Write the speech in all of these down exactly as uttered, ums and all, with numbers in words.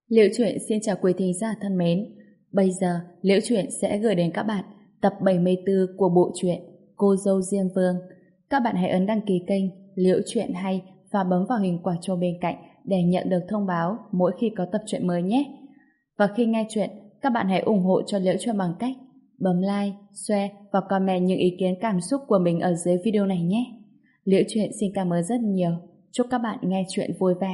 Liễu Chuyện xin chào quý thính giả thân mến. Bây giờ, Liễu Chuyện sẽ gửi đến các bạn tập bảy mươi tư của bộ truyện Cô dâu Diêm Vương. Các bạn hãy ấn đăng ký kênh Liễu Chuyện Hay và bấm vào hình quả chuông bên cạnh để nhận được thông báo mỗi khi có tập truyện mới nhé. Và khi nghe chuyện, các bạn hãy ủng hộ cho Liễu Chuyện bằng cách bấm like, share và comment những ý kiến cảm xúc của mình ở dưới video này nhé. Liễu Chuyện xin cảm ơn rất nhiều. Chúc các bạn nghe chuyện vui vẻ.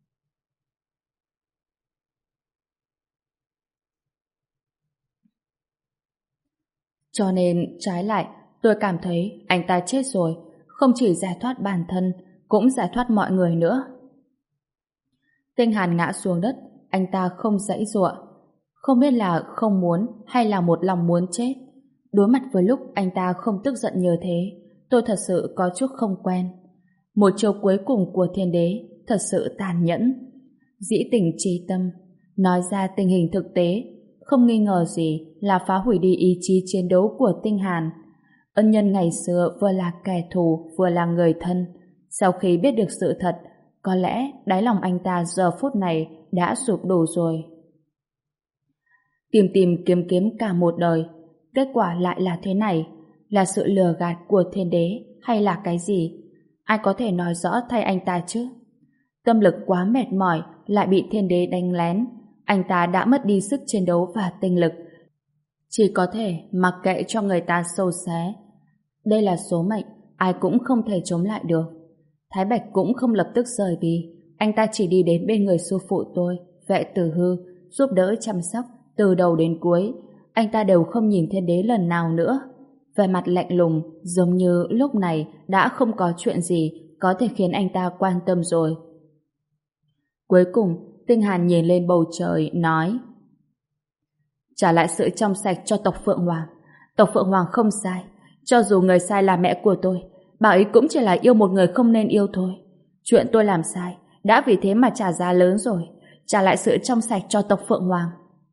Cho nên, trái lại, tôi cảm thấy anh ta chết rồi, không chỉ giải thoát bản thân, cũng giải thoát mọi người nữa. Tinh Hàn ngã xuống đất, anh ta không giãy giụa. Không biết là không muốn hay là một lòng muốn chết. Đối mặt với lúc anh ta không tức giận như thế, tôi thật sự có chút không quen. Một chiêu cuối cùng của thiên đế thật sự tàn nhẫn. Dĩ tình chí tâm, nói ra tình hình thực tế, không nghi ngờ gì là phá hủy đi ý chí chiến đấu của Tinh Hàn. Ân nhân ngày xưa vừa là kẻ thù vừa là người thân. Sau khi biết được sự thật, có lẽ đáy lòng anh ta giờ phút này đã sụp đổ rồi. Tìm tìm kiếm kiếm cả một đời, kết quả lại là thế này. Là sự lừa gạt của thiên đế hay là cái gì? Ai có thể nói rõ thay anh ta chứ? Tâm lực quá mệt mỏi lại bị thiên đế đánh lén. Anh ta đã mất đi sức chiến đấu và tinh lực. Chỉ có thể mặc kệ cho người ta xâu xé. Đây là số mệnh, ai cũng không thể chống lại được. Thái Bạch cũng không lập tức rời đi. Anh ta chỉ đi đến bên người sư phụ tôi, Vệ Tử Hư, giúp đỡ chăm sóc từ đầu đến cuối. Anh ta đều không nhìn thiên đế lần nào nữa. Vẻ mặt lạnh lùng, giống như lúc này đã không có chuyện gì có thể khiến anh ta quan tâm rồi. Cuối cùng, Tinh Hàn nhìn lên bầu trời, nói: trả lại sự trong sạch cho tộc Phượng Hoàng. Tộc Phượng Hoàng không sai. Cho dù người sai là mẹ của tôi, bà ấy cũng chỉ là yêu một người không nên yêu thôi. Chuyện tôi làm sai, đã vì thế mà trả giá lớn rồi. Trả lại sự trong sạch cho tộc Phượng Hoàng.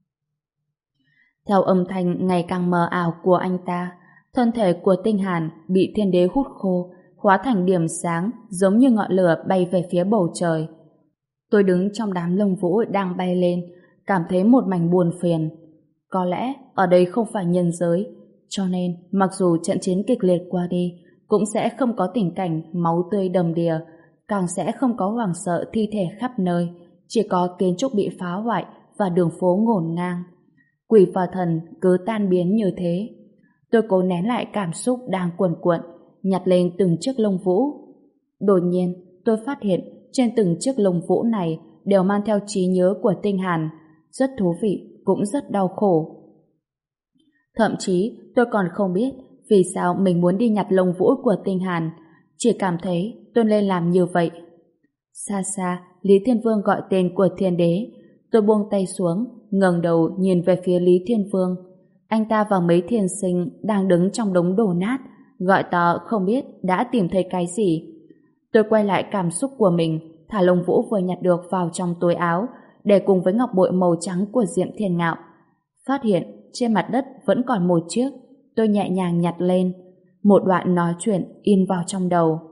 Theo âm thanh ngày càng mờ ảo của anh ta, thân thể của Tinh Hàn bị thiên đế hút khô, hóa thành điểm sáng giống như ngọn lửa bay về phía bầu trời. Tôi đứng trong đám lông vũ đang bay lên, cảm thấy một mảnh buồn phiền. Có lẽ ở đây không phải nhân giới, cho nên mặc dù trận chiến kịch liệt qua đi, cũng sẽ không có tình cảnh máu tươi đầm đìa, càng sẽ không có hoảng sợ thi thể khắp nơi, chỉ có kiến trúc bị phá hoại và đường phố ngổn ngang. Quỷ và thần cứ tan biến như thế. Tôi cố nén lại cảm xúc đang cuồn cuộn, nhặt lên từng chiếc lông vũ. Đột nhiên, tôi phát hiện trên từng chiếc lông vũ này đều mang theo trí nhớ của Tinh Hàn. Rất thú vị, cũng rất đau khổ. Thậm chí tôi còn không biết vì sao mình muốn đi nhặt lông vũ của Tinh Hàn, chỉ cảm thấy tôi nên làm như vậy. Xa xa, Lý Thiên Vương gọi tên của thiên đế. Tôi buông tay xuống, ngẩng đầu nhìn về phía Lý Thiên Vương. Anh ta và mấy thiên sinh đang đứng trong đống đổ nát, gọi to không biết đã tìm thấy cái gì. Tôi quay lại cảm xúc của mình, thả lông vũ vừa nhặt được vào trong túi áo, để cùng với ngọc bội màu trắng của Diệm Thiên Ngạo. Phát hiện trên mặt đất vẫn còn một chiếc. Tôi nhẹ nhàng nhặt lên. Một đoạn nói chuyện in vào trong đầu.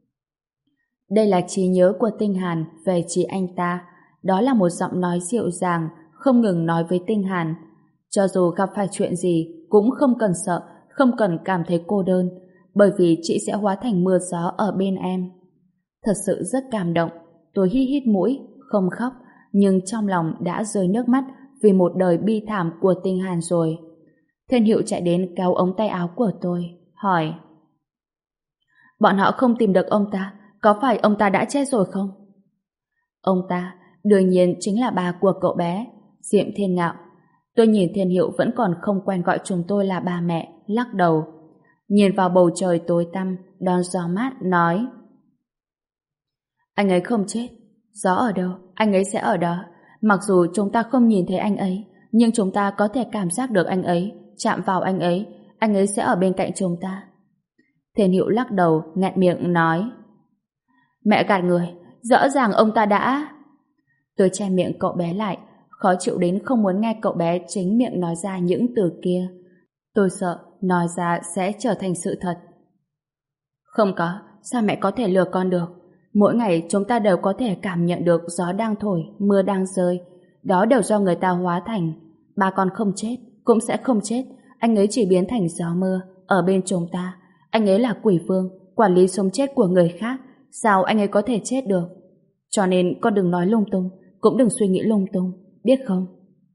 Đây là trí nhớ của Tinh Hàn về chị anh ta. Đó là một giọng nói dịu dàng, không ngừng nói với Tinh Hàn. Cho dù gặp phải chuyện gì, cũng không cần sợ, không cần cảm thấy cô đơn, bởi vì chị sẽ hóa thành mưa gió ở bên em. Thật sự rất cảm động. Tôi hít hít mũi, không khóc, nhưng trong lòng đã rơi nước mắt vì một đời bi thảm của Tinh Hàn rồi. Thiên Hiệu chạy đến kéo ống tay áo của tôi, hỏi: bọn họ không tìm được ông ta, có phải ông ta đã chết rồi không? Ông ta đương nhiên chính là bà của cậu bé, Diệm Thiên Ngạo. Tôi nhìn Thiên Hiệu vẫn còn không quen gọi chúng tôi là ba mẹ, lắc đầu. Nhìn vào bầu trời tối tăm, đón gió mát, nói: anh ấy không chết. Gió ở đâu, anh ấy sẽ ở đó. Mặc dù chúng ta không nhìn thấy anh ấy, nhưng chúng ta có thể cảm giác được anh ấy, chạm vào anh ấy, anh ấy sẽ ở bên cạnh chúng ta. Thiên Hiệu lắc đầu, nghẹn miệng nói: mẹ gạt người, rõ ràng ông ta đã... Tôi che miệng cậu bé lại, khó chịu đến không muốn nghe cậu bé chính miệng nói ra những từ kia. Tôi sợ nói ra sẽ trở thành sự thật. Không có, sao mẹ có thể lừa con được? Mỗi ngày chúng ta đều có thể cảm nhận được gió đang thổi, mưa đang rơi. đó đều do người ta hóa thành. Ba con không chết, cũng sẽ không chết. Anh ấy chỉ biến thành gió mưa ở bên chúng ta. Anh ấy là quỷ vương, quản lý sống chết của người khác. Sao anh ấy có thể chết được? Cho nên con đừng nói lung tung, cũng đừng suy nghĩ lung tung, biết không?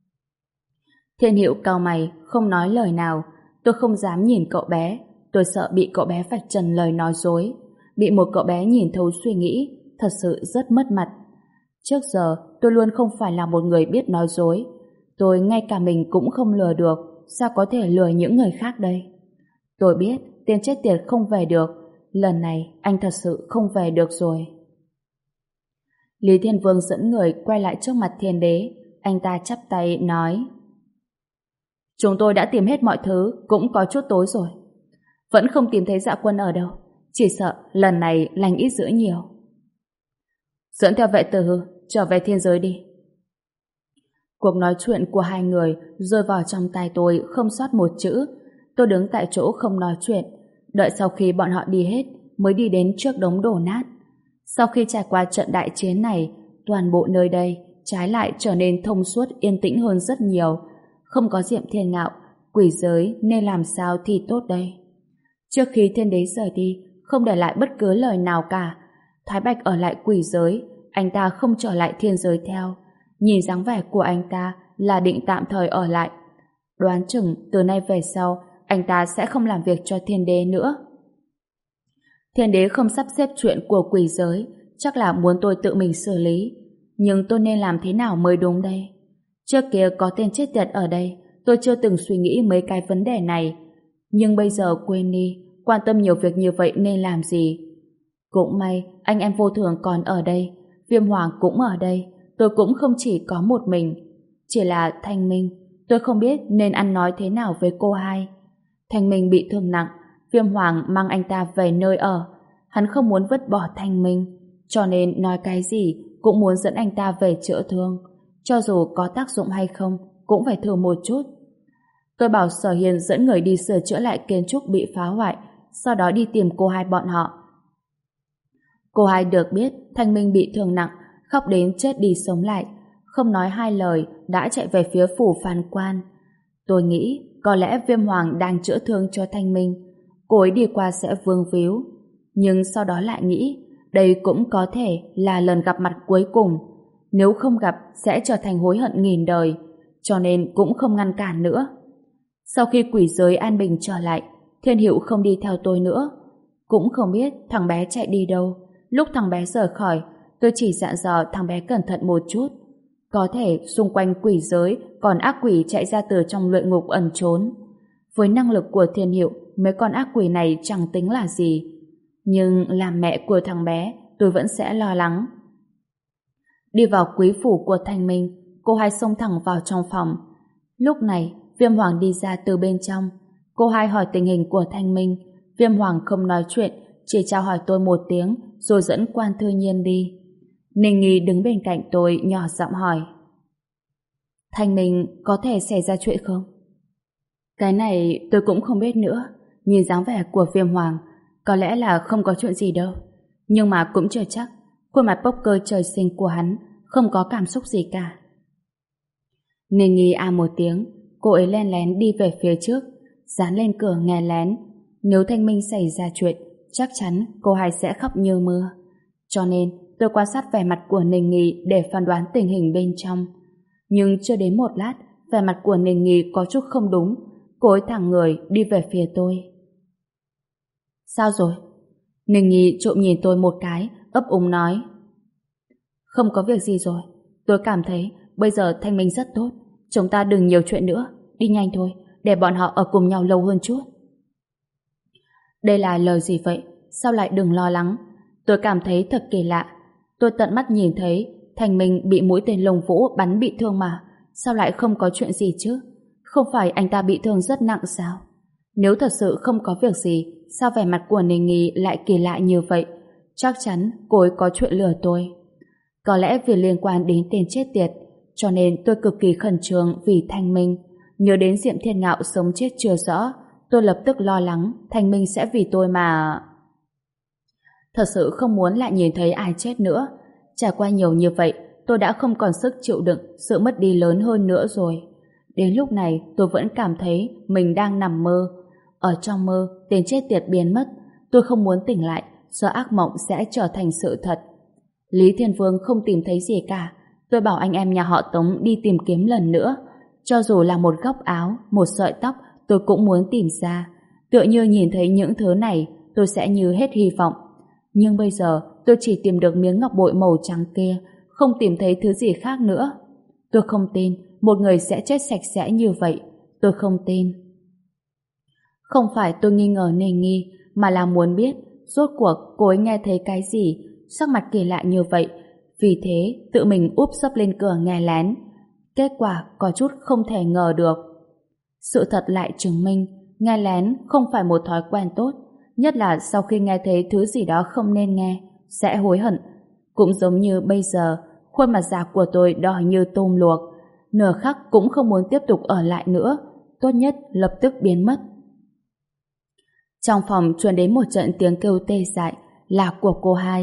Thiên Hữu cau mày, không nói lời nào. Tôi không dám nhìn cậu bé. Tôi sợ bị cậu bé vạch trần lời nói dối. Bị một cậu bé nhìn thấu suy nghĩ, thật sự rất mất mặt. Trước giờ, tôi luôn không phải là một người biết nói dối. Tôi ngay cả mình cũng không lừa được, sao có thể lừa những người khác đây? Tôi biết, tên chết tiệt không về được. Lần này, anh thật sự không về được rồi. Lý Thiên Vương dẫn người quay lại trước mặt Thiên Đế. Anh ta chắp tay nói: chúng tôi đã tìm hết mọi thứ, cũng có chút tối rồi. Vẫn không tìm thấy Dạ Quân ở đâu. Chỉ sợ lần này lành ít dữ nhiều. Dẫn theo vệ tử hư trở về thiên giới đi. Cuộc nói chuyện của hai người rơi vào trong tai tôi không sót một chữ. Tôi đứng tại chỗ không nói chuyện, đợi sau khi bọn họ đi hết mới đi đến trước đống đổ nát. Sau khi trải qua trận đại chiến này, toàn bộ nơi đây trái lại trở nên thông suốt yên tĩnh hơn rất nhiều. Không có Diệm Thiên Ngạo, quỷ giới nên làm sao thì tốt đây. Trước khi Thiên Đế rời đi, không để lại bất cứ lời nào cả. Thái Bạch ở lại quỷ giới, anh ta không trở lại thiên giới theo. Nhìn dáng vẻ của anh ta là định tạm thời ở lại. Đoán chừng từ nay về sau anh ta sẽ không làm việc cho Thiên Đế nữa. Thiên Đế không sắp xếp chuyện của quỷ giới, chắc là muốn tôi tự mình xử lý. Nhưng tôi nên làm thế nào mới đúng đây? Trước kia có tên chết tiệt ở đây, tôi chưa từng suy nghĩ mấy cái vấn đề này. Nhưng bây giờ quên đi, quan tâm nhiều việc như vậy nên làm gì? Cũng may anh em vô thường còn ở đây, Viêm Hoàng cũng ở đây, tôi cũng không chỉ có một mình. Chỉ là Thanh Minh, tôi không biết nên ăn nói thế nào với cô hai. Thanh Minh bị thương nặng, Viêm Hoàng mang anh ta về nơi ở. Hắn không muốn vứt bỏ Thanh Minh, cho nên nói cái gì cũng muốn dẫn anh ta về chữa thương. Cho dù có tác dụng hay không, cũng phải thử một chút. Tôi bảo Sở Hiền dẫn người đi sửa chữa lại kiến trúc bị phá hoại, sau đó đi tìm cô hai bọn họ. Cô hai được biết Thanh Minh bị thương nặng, khóc đến chết đi sống lại, không nói hai lời đã chạy về phía phủ Phan Quan. Tôi nghĩ có lẽ Viêm Hoàng đang chữa thương cho Thanh Minh, cô ấy đi qua sẽ vương víu. Nhưng sau đó lại nghĩ đây cũng có thể là lần gặp mặt cuối cùng, nếu không gặp sẽ trở thành hối hận nghìn đời, cho nên cũng không ngăn cản nữa. Sau khi quỷ giới an bình trở lại, Thiên Hữu không đi theo tôi nữa. Cũng không biết thằng bé chạy đi đâu. Lúc thằng bé rời khỏi, tôi chỉ dặn dò thằng bé cẩn thận một chút. Có thể xung quanh quỷ giới còn ác quỷ chạy ra từ trong luyện ngục ẩn trốn. Với năng lực của Thiên Hữu, mấy con ác quỷ này chẳng tính là gì. Nhưng làm mẹ của thằng bé, tôi vẫn sẽ lo lắng. Đi vào quý phủ của Thanh Minh, cô hai xông thẳng vào trong phòng. Lúc này, Viêm Hoàng đi ra từ bên trong. Cô hai hỏi tình hình của Thanh Minh. Viêm Hoàng không nói chuyện, chỉ chào hỏi tôi một tiếng, rồi dẫn Quan Thư Nhiên đi. Ninh Nghi đứng bên cạnh tôi nhỏ giọng hỏi: Thanh Minh có thể xảy ra chuyện không? Cái này tôi cũng không biết nữa. Nhìn dáng vẻ của Viêm Hoàng, có lẽ là không có chuyện gì đâu. Nhưng mà cũng chưa chắc. Khuôn mặt bốc cơ trời sinh của hắn không có cảm xúc gì cả. Ninh Nghi à một tiếng, cô ấy len lén đi về phía trước, dán lên cửa nghe lén. Nếu Thanh Minh xảy ra chuyện, chắc chắn cô hai sẽ khóc như mưa. Cho nên tôi quan sát vẻ mặt của Ninh Nghi để phán đoán tình hình bên trong. Nhưng chưa đến một lát, vẻ mặt của Ninh Nghi có chút không đúng. Cô ấy thẳng người đi về phía tôi. Sao rồi? Ninh Nghi trộm nhìn tôi một cái, ấp úng nói: Không có việc gì rồi. Tôi cảm thấy bây giờ Thanh Minh rất tốt. Chúng ta đừng nhiều chuyện nữa, đi nhanh thôi, để bọn họ ở cùng nhau lâu hơn chút. Đây là lời gì vậy? Sao lại đừng lo lắng? Tôi cảm thấy thật kỳ lạ. Tôi tận mắt nhìn thấy Thanh Minh bị mũi tên lông vũ bắn bị thương mà. Sao lại không có chuyện gì chứ? Không phải anh ta bị thương rất nặng sao? Nếu thật sự không có việc gì, sao vẻ mặt của Ninh Nghi lại kỳ lạ như vậy? Chắc chắn cô ấy có chuyện lừa tôi. Có lẽ vì liên quan đến tên chết tiệt, cho nên tôi cực kỳ khẩn trương vì Thanh Minh. Nhớ đến Diệm Thiên Ngạo sống chết chưa rõ, tôi lập tức lo lắng Thanh Minh sẽ vì tôi mà... Thật sự không muốn lại nhìn thấy ai chết nữa. Trải qua nhiều như vậy, tôi đã không còn sức chịu đựng sự mất đi lớn hơn nữa rồi. Đến lúc này tôi vẫn cảm thấy mình đang nằm mơ. Ở trong mơ, tên chết tiệt biến mất. Tôi không muốn tỉnh lại, do ác mộng sẽ trở thành sự thật. Lý Thiên Vương không tìm thấy gì cả. Tôi bảo anh em nhà họ Tống đi tìm kiếm lần nữa. Cho dù là một góc áo, một sợi tóc, tôi cũng muốn tìm ra. Tựa như nhìn thấy những thứ này, tôi sẽ như hết hy vọng. Nhưng bây giờ, tôi chỉ tìm được miếng ngọc bội màu trắng kia, không tìm thấy thứ gì khác nữa. Tôi không tin một người sẽ chết sạch sẽ như vậy. Tôi không tin. Không phải tôi nghi ngờ Ninh Nghi, mà là muốn biết rốt cuộc cô ấy nghe thấy cái gì, sắc mặt kỳ lạ như vậy. Vì thế, tự mình úp sấp lên cửa nghe lén. Kết quả có chút không thể ngờ được. Sự thật lại chứng minh, nghe lén không phải một thói quen tốt, nhất là sau khi nghe thấy thứ gì đó không nên nghe, sẽ hối hận. Cũng giống như bây giờ, khuôn mặt già của tôi đỏ như tôm luộc, nửa khắc cũng không muốn tiếp tục ở lại nữa, tốt nhất lập tức biến mất. Trong phòng truyền đến một trận tiếng kêu tê dại, là của cô hai.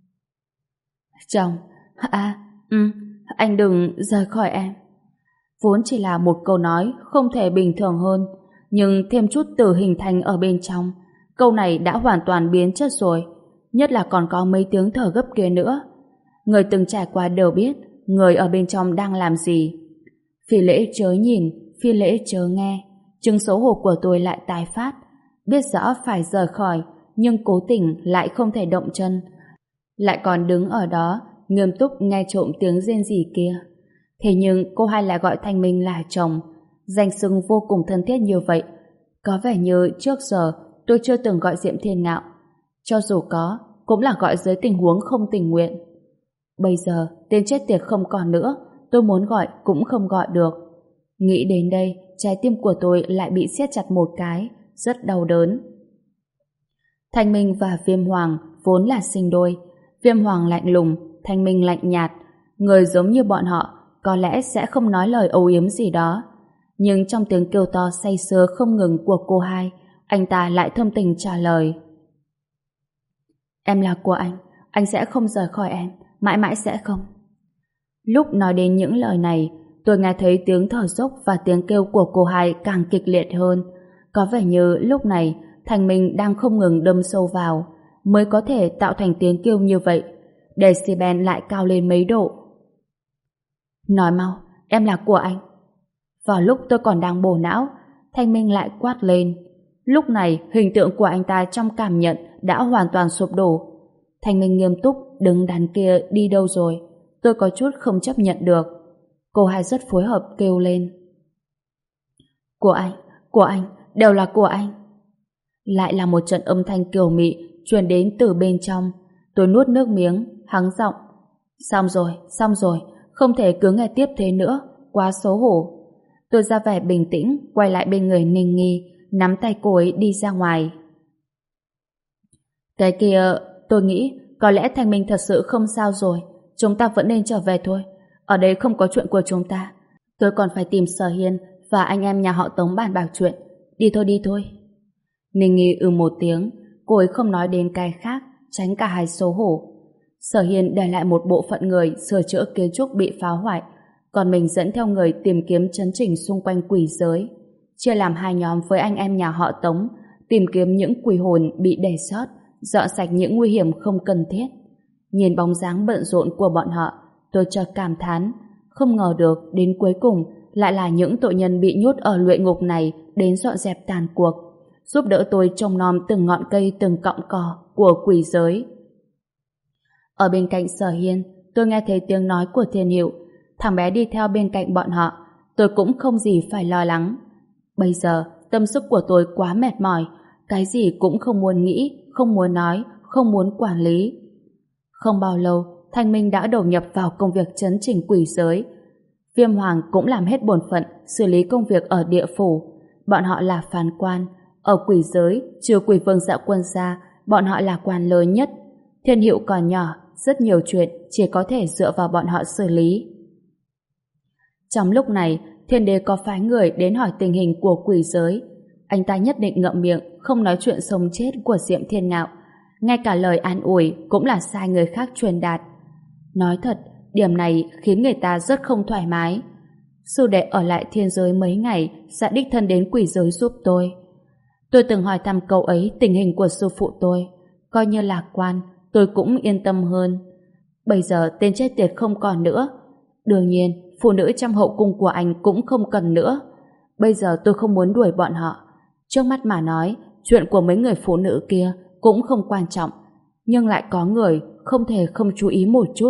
Chồng, à, ừ, anh đừng rời khỏi em. Vốn chỉ là một câu nói không thể bình thường hơn, nhưng thêm chút từ hình thành ở bên trong, câu này đã hoàn toàn biến chất rồi, nhất là còn có mấy tiếng thở gấp kia nữa. Người từng trải qua đều biết người ở bên trong đang làm gì. Phi lễ chớ nhìn, phi lễ chớ nghe, chứng xấu hổ của tôi lại tái phát. Biết rõ phải rời khỏi, nhưng cố tình lại không thể động chân, lại còn đứng ở đó nghiêm túc nghe trộm tiếng rên rỉ kia. Thế nhưng cô hai lại gọi Thanh Minh là chồng, danh xưng vô cùng thân thiết như vậy. Có vẻ như trước giờ tôi chưa từng gọi Diệm Thiên Ngạo, cho dù có cũng là gọi dưới tình huống không tình nguyện. Bây giờ tên chết tiệt không còn nữa, tôi muốn gọi cũng không gọi được. Nghĩ đến đây, trái tim của tôi lại bị siết chặt một cái, rất đau đớn. Thanh Minh và Viêm Hoàng vốn là sinh đôi. Viêm Hoàng lạnh lùng, Thanh Minh lạnh nhạt. Người giống như bọn họ có lẽ sẽ không nói lời âu yếm gì đó, nhưng trong tiếng kêu to say sưa không ngừng của cô hai, anh ta lại thâm tình trả lời: Em là của anh, anh sẽ không rời khỏi em, mãi mãi sẽ không. Lúc nói đến những lời này, tôi nghe thấy tiếng thở dốc và tiếng kêu của cô hai càng kịch liệt hơn. Có vẻ như lúc này Thanh Minh đang không ngừng đâm sâu vào mới có thể tạo thành tiếng kêu như vậy. Decibel lại cao lên mấy độ. Nói mau, em là của anh. Vào lúc tôi còn đang bổ não, Thanh Minh lại quát lên. Lúc này hình tượng của anh ta trong cảm nhận đã hoàn toàn sụp đổ. Thanh Minh nghiêm túc, đứng đắn kia đi đâu rồi? Tôi có chút không chấp nhận được. Cô hai rất phối hợp kêu lên: Của anh, của anh, đều là của anh. Lại là một trận âm thanh kiều mị truyền đến từ bên trong. Tôi nuốt nước miếng, hắng giọng: Xong rồi, xong rồi, không thể cứ nghe tiếp thế nữa, quá xấu hổ. Tôi ra vẻ bình tĩnh, quay lại bên người Ninh Nghi, nắm tay cô ấy đi ra ngoài. Cái kia, tôi nghĩ có lẽ Thanh Minh thật sự không sao rồi, chúng ta vẫn nên trở về thôi. Ở đây không có chuyện của chúng ta. Tôi còn phải tìm Sở Hiên và anh em nhà họ Tống bàn bạc chuyện. Đi thôi, đi thôi. Ninh Nghi ừ một tiếng, cô ấy không nói đến cái khác, tránh cả hai xấu hổ. Sở Hiên để lại một bộ phận người sửa chữa kiến trúc bị phá hoại, còn mình dẫn theo người tìm kiếm chấn chỉnh xung quanh quỷ giới, chia làm hai nhóm với anh em nhà họ Tống, tìm kiếm những quỷ hồn bị để sót, dọn sạch những nguy hiểm không cần thiết. Nhìn bóng dáng bận rộn của bọn họ, tôi chợt cảm thán, không ngờ được đến cuối cùng lại là những tội nhân bị nhốt ở luyện ngục này đến dọn dẹp tàn cuộc, giúp đỡ tôi trông nom từng ngọn cây từng cọng cỏ của quỷ giới. Ở bên cạnh Sở Hiên, tôi nghe thấy tiếng nói của Thiên Hiệu. Thằng bé đi theo bên cạnh bọn họ, tôi cũng không gì phải lo lắng. Bây giờ, tâm sức của tôi quá mệt mỏi, cái gì cũng không muốn nghĩ, không muốn nói, không muốn quản lý. Không bao lâu, Thanh Minh đã đầu nhập vào công việc chấn chỉnh quỷ giới. Viêm Hoàng cũng làm hết bổn phận xử lý công việc ở địa phủ. Bọn họ là phán quan. Ở quỷ giới, trừ quỷ vương Dạ Quân ra, bọn họ là quan lớn nhất. Thiên Hiệu còn nhỏ, rất nhiều chuyện chỉ có thể dựa vào bọn họ xử lý. Trong lúc này, Thiên Đế có phái người đến hỏi tình hình của quỷ giới. Anh ta nhất định ngậm miệng, không nói chuyện sống chết của Diệm Thiên Ngạo. Ngay cả lời an ủi cũng là sai người khác truyền đạt. Nói thật, Điểm này khiến người ta rất không thoải mái. Sư đệ ở lại thiên giới mấy ngày sẽ đích thân đến quỷ giới giúp tôi. Tôi từng hỏi thăm cậu ấy tình hình của sư phụ tôi. Coi như lạc quan, tôi cũng yên tâm hơn. Bây giờ tên chết tiệt không còn nữa. Đương nhiên, phụ nữ trong hậu cung của anh cũng không cần nữa. Bây giờ tôi không muốn đuổi bọn họ. Trước mắt mà nói, chuyện của mấy người phụ nữ kia cũng không quan trọng. Nhưng lại có người không thể không chú ý một chút.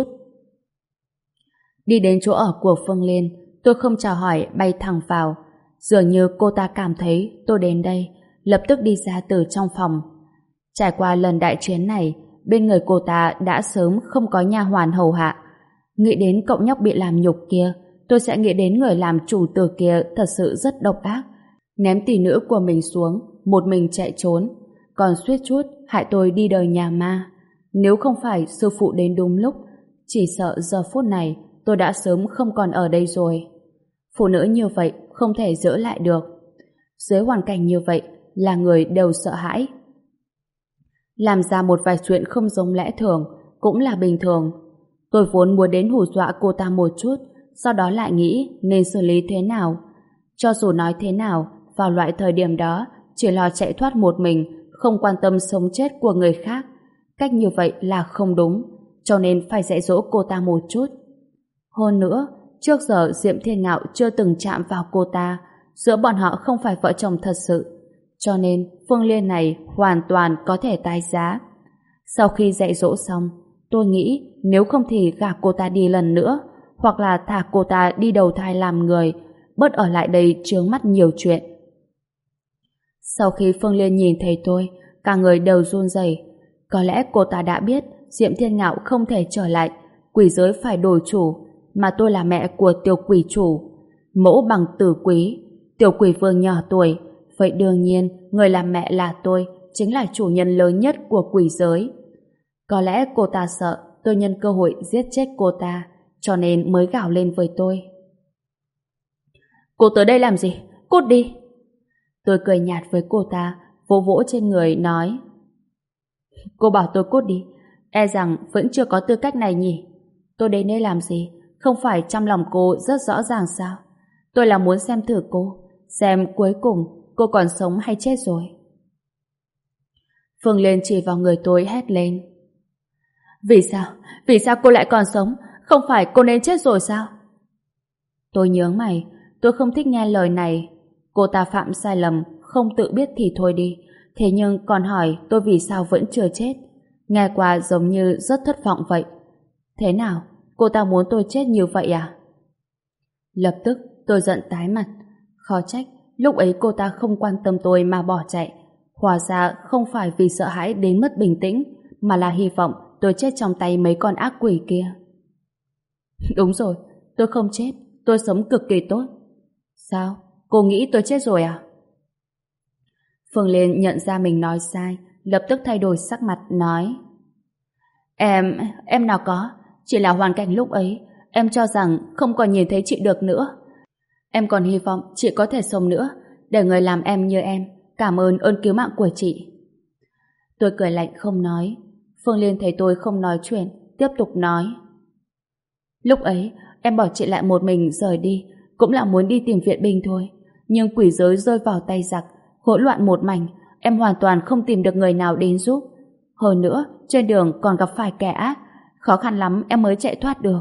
Đi đến chỗ ở của Phương Liên, tôi không chào hỏi bay thẳng vào. Dường như cô ta cảm thấy tôi đến đây, lập tức đi ra từ trong phòng. Trải qua lần đại chiến này, bên người cô ta đã sớm không có nha hoàn hầu hạ. Nghĩ đến cậu nhóc bị làm nhục kia, tôi sẽ nghĩ đến người làm chủ tử kia thật sự rất độc ác. Ném tỷ nữ của mình xuống, một mình chạy trốn, còn suýt chút hại tôi đi đời nhà ma. Nếu không phải sư phụ đến đúng lúc, chỉ sợ giờ phút này tôi đã sớm không còn ở đây rồi. Phụ nữ như vậy không thể giữ lại được. Dưới hoàn cảnh như vậy là người đều sợ hãi. Làm ra một vài chuyện không giống lẽ thường cũng là bình thường. Tôi vốn muốn đến hù dọa cô ta một chút, sau đó lại nghĩ nên xử lý thế nào. Cho dù nói thế nào, vào loại thời điểm đó chỉ lo chạy thoát một mình, không quan tâm sống chết của người khác. Cách như vậy là không đúng, cho nên phải dạy dỗ cô ta một chút. Hơn nữa, trước giờ Diệm Thiên Ngạo chưa từng chạm vào cô ta, giữa bọn họ không phải vợ chồng thật sự, cho nên Phương Liên này hoàn toàn có thể tái giá. Sau khi dạy dỗ xong, tôi nghĩ nếu không thì gả cô ta đi lần nữa, hoặc là thả cô ta đi đầu thai làm người, bớt ở lại đây chướng mắt nhiều chuyện. Sau khi Phương Liên nhìn thấy tôi, cả người đều run rẩy. Có lẽ cô ta đã biết Diệm Thiên Ngạo không thể trở lại, quỷ giới phải đổi chủ, mà tôi là mẹ của tiểu quỷ chủ. Mẫu bằng tử quý, tiểu quỷ vương nhỏ tuổi, vậy đương nhiên người làm mẹ là tôi, chính là chủ nhân lớn nhất của quỷ giới. Có lẽ cô ta sợ tôi nhân cơ hội giết chết cô ta, cho nên mới gào lên với tôi. Cô tới đây làm gì? Cút đi! Tôi cười nhạt với cô ta, vỗ vỗ trên người, nói: Cô bảo tôi cút đi, e rằng vẫn chưa có tư cách này nhỉ? Tôi đến đây làm gì? Không phải trong lòng cô rất rõ ràng sao? Tôi là muốn xem thử cô, xem cuối cùng cô còn sống hay chết rồi. Phương Liên chỉ vào người tôi hét lên: Vì sao? Vì sao cô lại còn sống? Không phải cô nên chết rồi sao? Tôi nhướng mày, tôi không thích nghe lời này. Cô ta phạm sai lầm, không tự biết thì thôi đi, thế nhưng còn hỏi tôi vì sao vẫn chưa chết. Nghe qua giống như rất thất vọng vậy. Thế nào? Cô ta muốn tôi chết như vậy à? Lập tức tôi giận tái mặt. Khó trách lúc ấy cô ta không quan tâm tôi mà bỏ chạy. Hóa ra không phải vì sợ hãi đến mất bình tĩnh, mà là hy vọng tôi chết trong tay mấy con ác quỷ kia. Đúng rồi, tôi không chết, tôi sống cực kỳ tốt. Sao? Cô nghĩ tôi chết rồi à? Phương Liên nhận ra mình nói sai, lập tức thay đổi sắc mặt, nói: Em, em nào có, chỉ là hoàn cảnh lúc ấy, em cho rằng không còn nhìn thấy chị được nữa. Em còn hy vọng chị có thể sống nữa, để người làm em như em cảm ơn ơn cứu mạng của chị. Tôi cười lạnh không nói. Phương Liên thấy tôi không nói chuyện, tiếp tục nói: Lúc ấy, em bỏ chị lại một mình rời đi, cũng là muốn đi tìm viện binh thôi. Nhưng quỷ giới rơi vào tay giặc, hỗn loạn một mảnh, em hoàn toàn không tìm được người nào đến giúp. Hơn nữa, trên đường còn gặp phải kẻ ác, khó khăn lắm em mới chạy thoát được.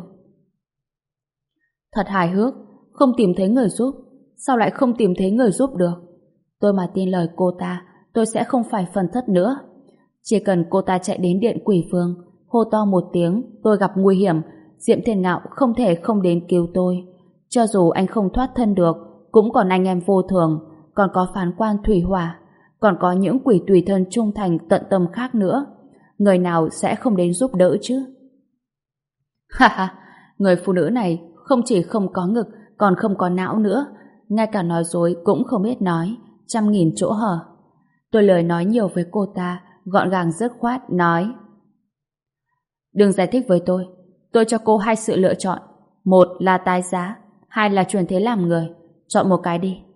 Thật hài hước, không tìm thấy người giúp, sao lại không tìm thấy người giúp được? Tôi mà tin lời cô ta, tôi sẽ không phải phân thất nữa. Chỉ cần cô ta chạy đến điện quỷ vương, hô to một tiếng, tôi gặp nguy hiểm, Diệm Thiên Ngạo không thể không đến cứu tôi. Cho dù anh không thoát thân được, cũng còn anh em vô thường, còn có phán quan Thủy Hỏa, còn có những quỷ tùy thân trung thành tận tâm khác nữa. Người nào sẽ không đến giúp đỡ chứ? Ha ha, người phụ nữ này không chỉ không có ngực, còn không có não nữa, ngay cả nói dối cũng không biết nói, trăm nghìn chỗ hở. Tôi lời nói nhiều với cô ta, gọn gàng dứt khoát, nói: Đừng giải thích với tôi, tôi cho cô hai sự lựa chọn, một là tái giá, hai là chuyển thế làm người, chọn một cái đi.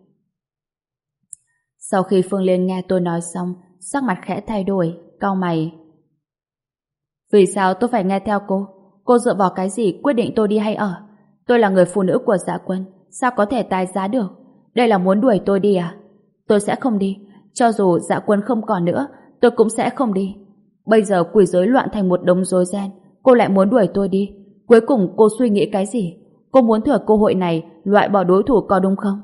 Sau khi Phương Liên nghe tôi nói xong, sắc mặt khẽ thay đổi, cau mày. Vì sao tôi phải nghe theo cô? Cô dựa vào cái gì quyết định tôi đi hay ở? Tôi là người phụ nữ của Dạ Quân, sao có thể tái giá được? Đây là muốn đuổi tôi đi à? Tôi sẽ không đi. Cho dù Dạ Quân không còn nữa, tôi cũng sẽ không đi. Bây giờ quỷ giới loạn thành một đống rối ren, cô lại muốn đuổi tôi đi. Cuối cùng cô suy nghĩ cái gì? Cô muốn thừa cơ hội này loại bỏ đối thủ có đúng không?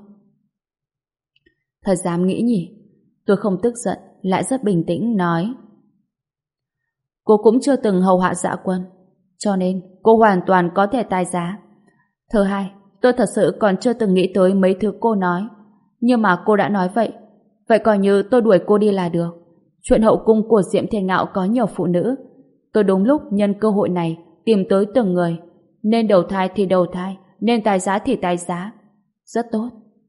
Thật dám nghĩ nhỉ? Tôi không tức giận, lại rất bình tĩnh nói. Cô cũng chưa từng hầu hạ Dạ Quân, cho nên cô hoàn toàn có thể tái giá. Thứ hai, tôi thật sự còn chưa từng nghĩ tới mấy thứ cô nói. Nhưng mà cô đã nói vậy, vậy coi như tôi đuổi cô đi là được. Chuyện hậu cung của Diệm Thiên Ngạo có nhiều phụ nữ. Tôi đúng lúc nhân cơ hội này tìm tới từng người. Nên đầu thai thì đầu thai, nên tái giá thì tái giá. Rất tốt.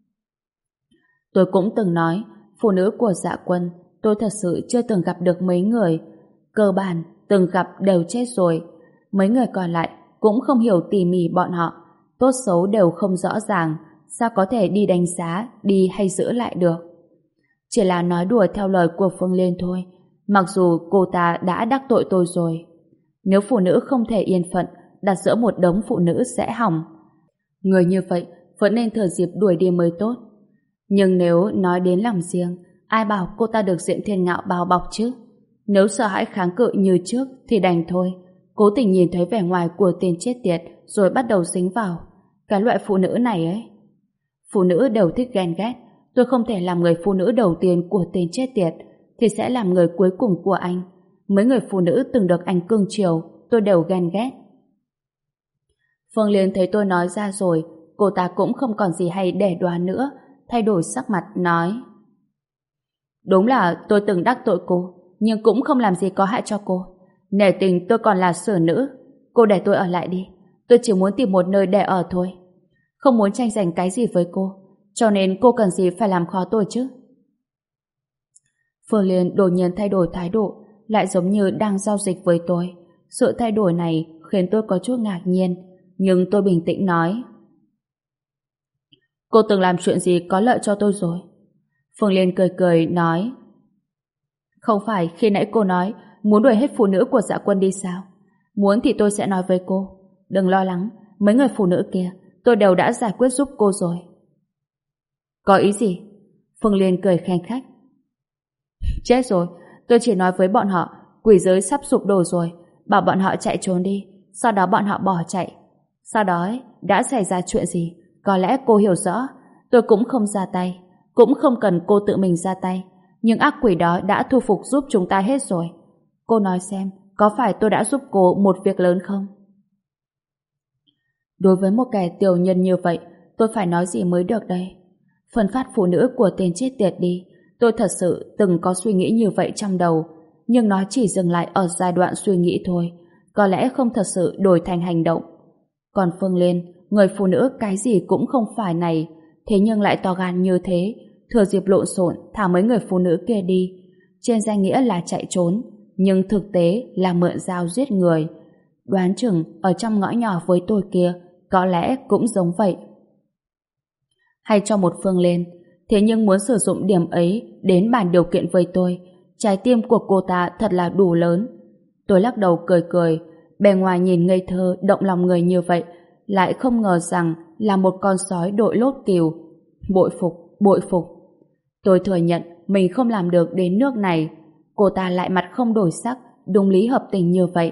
Tôi cũng từng nói, phụ nữ của Dạ Quân, tôi thật sự chưa từng gặp được mấy người. Cơ bản, từng gặp đều chết rồi. Mấy người còn lại cũng không hiểu tỉ mỉ bọn họ. Tốt xấu đều không rõ ràng. Sao có thể đi đánh giá, đi hay giữ lại được? Chỉ là nói đùa theo lời của Phương Liên thôi. Mặc dù cô ta đã đắc tội tôi rồi. Nếu phụ nữ không thể yên phận, đặt giữa một đống phụ nữ sẽ hỏng. Người như vậy vẫn nên thừa dịp đuổi đi mới tốt. Nhưng nếu nói đến lòng riêng, ai bảo cô ta được Diệm Thiên Ngạo bao bọc chứ? Nếu sợ hãi kháng cự như trước thì đành thôi. Cố tình nhìn thấy vẻ ngoài của tên chết tiệt rồi bắt đầu dính vào. Cái loại phụ nữ này ấy. Phụ nữ đều thích ghen ghét. Tôi không thể làm người phụ nữ đầu tiên của tên chết tiệt, thì sẽ làm người cuối cùng của anh. Mấy người phụ nữ từng được anh cưng chiều, tôi đều ghen ghét. Phương Liên thấy tôi nói ra rồi, cô ta cũng không còn gì hay để đoán nữa, thay đổi sắc mặt nói. Đúng là tôi từng đắc tội cô, nhưng cũng không làm gì có hại cho cô. Nể tình tôi còn là xử nữ, cô để tôi ở lại đi. Tôi chỉ muốn tìm một nơi để ở thôi. Không muốn tranh giành cái gì với cô, cho nên cô cần gì phải làm khó tôi chứ? Phương Liên đột nhiên thay đổi thái độ, lại giống như đang giao dịch với tôi. Sự thay đổi này khiến tôi có chút ngạc nhiên, nhưng tôi bình tĩnh nói. Cô từng làm chuyện gì có lợi cho tôi rồi? Phương Liên cười cười nói. Không phải khi nãy cô nói muốn đuổi hết phụ nữ của Dạ Quân đi sao? Muốn thì tôi sẽ nói với cô. Đừng lo lắng, mấy người phụ nữ kia tôi đều đã giải quyết giúp cô rồi. Có ý gì? Phương Liên cười khanh khách. Chết rồi, tôi chỉ nói với bọn họ quỷ giới sắp sụp đổ rồi, bảo bọn họ chạy trốn đi, sau đó bọn họ bỏ chạy. Sau đó ấy, đã xảy ra chuyện gì? Có lẽ cô hiểu rõ. Tôi cũng không ra tay, cũng không cần cô tự mình ra tay, nhưng ác quỷ đó đã thu phục giúp chúng ta hết rồi. Cô nói xem, có phải tôi đã giúp cô một việc lớn không? Đối với một kẻ tiểu nhân như vậy, tôi phải nói gì mới được đây? Phân phát phụ nữ của tên chết tiệt đi. Tôi thật sự từng có suy nghĩ như vậy trong đầu, nhưng nó chỉ dừng lại ở giai đoạn suy nghĩ thôi, có lẽ không thật sự đổi thành hành động. Còn Phương Liên, người phụ nữ cái gì cũng không phải này, thế nhưng lại to gan như thế, thừa dịp lộn xộn thả mấy người phụ nữ kia đi. Trên danh nghĩa là chạy trốn, nhưng thực tế là mượn dao giết người. Đoán chừng ở trong ngõ nhỏ với tôi kia, có lẽ cũng giống vậy. Hay cho một Phương Liên, thế nhưng muốn sử dụng điểm ấy đến bàn điều kiện với tôi, trái tim của cô ta thật là đủ lớn. Tôi lắc đầu cười cười, bề ngoài nhìn ngây thơ động lòng người như vậy, lại không ngờ rằng là một con sói đội lốt cừu. Bội phục, bội phục. Tôi thừa nhận mình không làm được đến nước này. Cô ta lại mặt không đổi sắc, đúng lý hợp tình như vậy.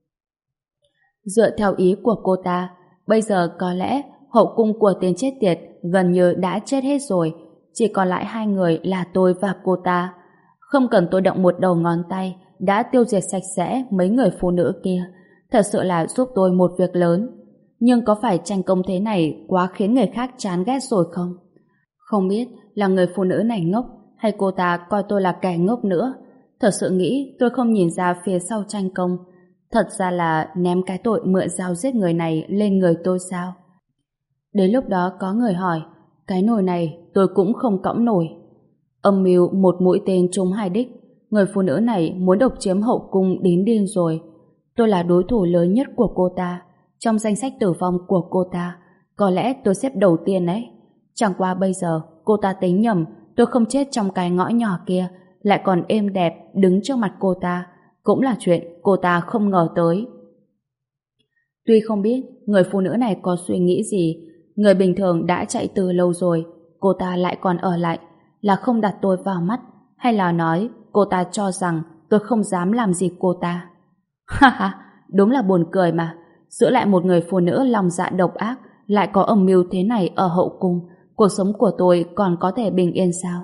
Dựa theo ý của cô ta, bây giờ có lẽ hậu cung của tên chết tiệt gần như đã chết hết rồi, chỉ còn lại hai người là tôi và cô ta. Không cần tôi động một đầu ngón tay, đã tiêu diệt sạch sẽ mấy người phụ nữ kia. Thật sự là giúp tôi một việc lớn. Nhưng có phải tranh công thế này quá khiến người khác chán ghét rồi không? Không biết là người phụ nữ này ngốc hay cô ta coi tôi là kẻ ngốc nữa. Thật sự nghĩ tôi không nhìn ra phía sau tranh công. Thật ra là ném cái tội mượn dao giết người này lên người tôi sao? Đến lúc đó có người hỏi, cái nồi này tôi cũng không cõng nổi. Âm mưu một mũi tên trúng hai đích. Người phụ nữ này muốn độc chiếm hậu cung đến điên rồi. Tôi là đối thủ lớn nhất của cô ta. Trong danh sách tử vong của cô ta, có lẽ tôi xếp đầu tiên ấy. Chẳng qua bây giờ cô ta tính nhầm, tôi không chết trong cái ngõ nhỏ kia, lại còn êm đẹp đứng trước mặt cô ta. Cũng là chuyện cô ta không ngờ tới. Tuy không biết người phụ nữ này có suy nghĩ gì, người bình thường đã chạy từ lâu rồi, cô ta lại còn ở lại, là không đặt tôi vào mắt, hay là nói cô ta cho rằng tôi không dám làm gì cô ta. Ha ha, đúng là buồn cười mà. Giữ lại một người phụ nữ lòng dạ độc ác, lại có âm mưu thế này ở hậu cung, cuộc sống của tôi còn có thể bình yên sao?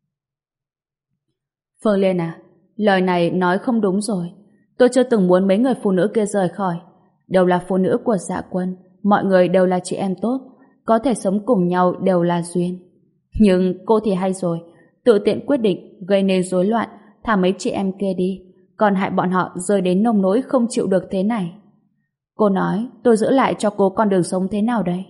Phương Liên à, lời này nói không đúng rồi. Tôi chưa từng muốn mấy người phụ nữ kia rời khỏi. Đều là phụ nữ của Dạ Quân, mọi người đều là chị em tốt, có thể sống cùng nhau đều là duyên. Nhưng cô thì hay rồi, tự tiện quyết định gây nên rối loạn, thả mấy chị em kia đi, còn hại bọn họ rơi đến nông nỗi không chịu được thế này. Cô nói tôi giữ lại cho cô con đường sống thế nào đây?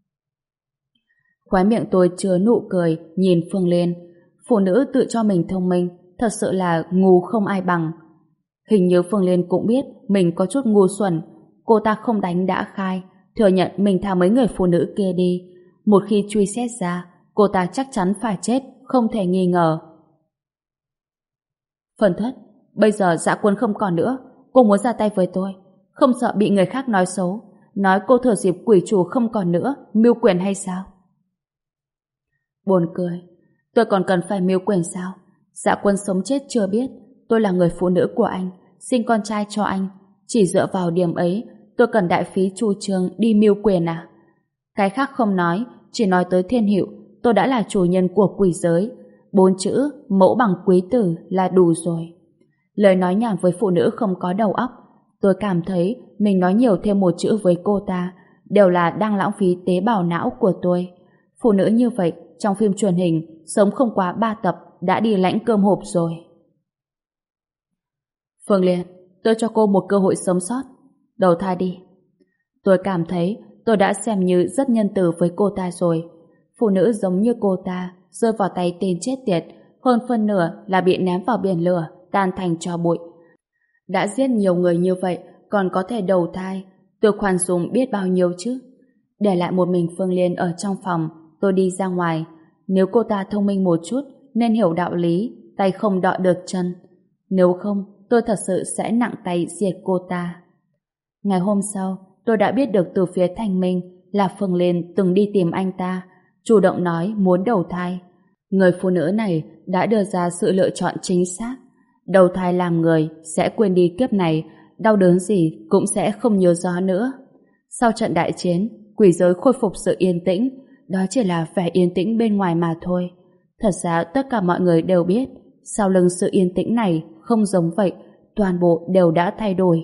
Khóe miệng tôi chứa nụ cười nhìn Phương Liên. Phụ nữ tự cho mình thông minh, thật sự là ngu không ai bằng. Hình như Phương Liên cũng biết mình có chút ngu xuẩn. Cô ta không đánh đã khai, thừa nhận mình thả mấy người phụ nữ kia đi. Một khi truy xét ra, cô ta chắc chắn phải chết, không thể nghi ngờ. Phần thất, bây giờ Dạ Quân không còn nữa, cô muốn ra tay với tôi, không sợ bị người khác nói xấu, nói cô thừa dịp quỷ chủ không còn nữa, mưu quyền hay sao? Buồn cười, tôi còn cần phải mưu quyền sao? Dạ Quân sống chết chưa biết, tôi là người phụ nữ của anh, sinh con trai cho anh, chỉ dựa vào điểm ấy, tôi cần đại phí chu trương đi mưu quyền à? Cái khác không nói, chỉ nói tới Thiên Hữu, tôi đã là chủ nhân của quỷ giới, bốn chữ mẫu bằng quý tử là đủ rồi. Lời nói nhảm với phụ nữ không có đầu óc, tôi cảm thấy mình nói nhiều thêm một chữ với cô ta đều là đang lãng phí tế bào não của tôi. Phụ nữ như vậy trong phim truyền hình sống không quá ba tập đã đi lãnh cơm hộp rồi. Phương Liên, tôi cho cô một cơ hội sống sót, đầu thai đi. Tôi cảm thấy tôi đã xem như rất nhân từ với cô ta rồi. Phụ nữ giống như cô ta rơi vào tay tên chết tiệt, hơn phân nửa là bị ném vào biển lửa, tan thành tro bụi. Đã giết nhiều người như vậy còn có thể đầu thai, tôi khoan dung biết bao nhiêu chứ. Để lại một mình Phương Liên ở trong phòng, tôi đi ra ngoài. Nếu cô ta thông minh một chút nên hiểu đạo lý, tay không đọ được chân. Nếu không, tôi thật sự sẽ nặng tay diệt cô ta. Ngày hôm sau, tôi đã biết được từ phía Thanh Minh là Phương Liên từng đi tìm anh ta, chủ động nói muốn đầu thai. Người phụ nữ này đã đưa ra sự lựa chọn chính xác. Đầu thai làm người sẽ quên đi kiếp này, đau đớn gì cũng sẽ không nhớ rõ nữa. Sau trận đại chiến, quỷ giới khôi phục sự yên tĩnh, đó chỉ là vẻ yên tĩnh bên ngoài mà thôi. Thật ra tất cả mọi người đều biết, sau lưng sự yên tĩnh này không giống vậy, toàn bộ đều đã thay đổi.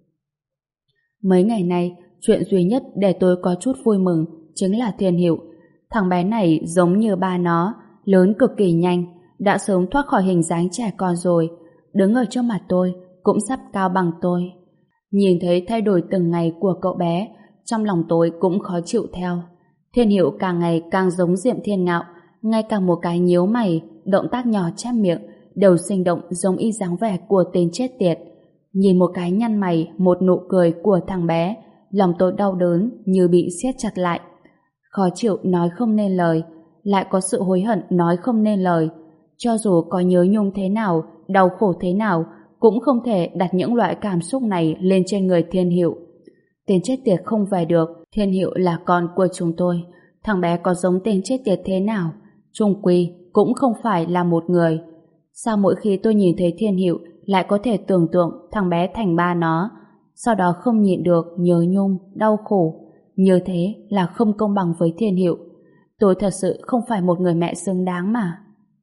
Mấy ngày nay, chuyện duy nhất để tôi có chút vui mừng chính là Thiên Hữu. Thằng bé này giống như ba nó, lớn cực kỳ nhanh, đã sớm thoát khỏi hình dáng trẻ con rồi, đứng ở trước mặt tôi cũng sắp cao bằng tôi. Nhìn thấy thay đổi từng ngày của cậu bé, trong lòng tôi cũng khó chịu theo. Thiên Hữu càng ngày càng giống Diệm Thiên Ngạo, ngay cả một cái nhíu mày, động tác nhỏ chép miệng đều sinh động giống y dáng vẻ của tên chết tiệt. Nhìn một cái nhăn mày, một nụ cười của thằng bé, lòng tôi đau đớn như bị siết chặt lại. Khó chịu nói không nên lời, lại có sự hối hận nói không nên lời. Cho dù có nhớ nhung thế nào, đau khổ thế nào, cũng không thể đặt những loại cảm xúc này lên trên người Thiên Hữu. Tên chết tiệt không về được, Thiên Hữu là con của chúng tôi. Thằng bé có giống tên chết tiệt thế nào, chung quy cũng không phải là một người. Sao mỗi khi tôi nhìn thấy Thiên Hữu lại có thể tưởng tượng thằng bé thành ba nó, sau đó không nhịn được nhớ nhung, đau khổ. Như thế là không công bằng với Thiên Hữu. Tôi thật sự không phải một người mẹ xứng đáng mà.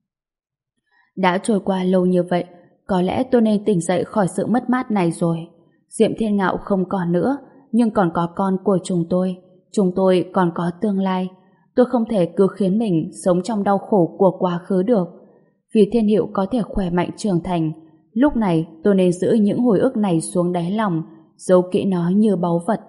Đã trôi qua lâu như vậy, có lẽ tôi nên tỉnh dậy khỏi sự mất mát này rồi. Diệm Thiên Ngạo không còn nữa, nhưng còn có con của chúng tôi. Chúng tôi còn có tương lai. Tôi không thể cứ khiến mình sống trong đau khổ của quá khứ được. Vì Thiên Hữu có thể khỏe mạnh trưởng thành, lúc này tôi nên giữ những hồi ức này xuống đáy lòng, giấu kỹ nó như báu vật.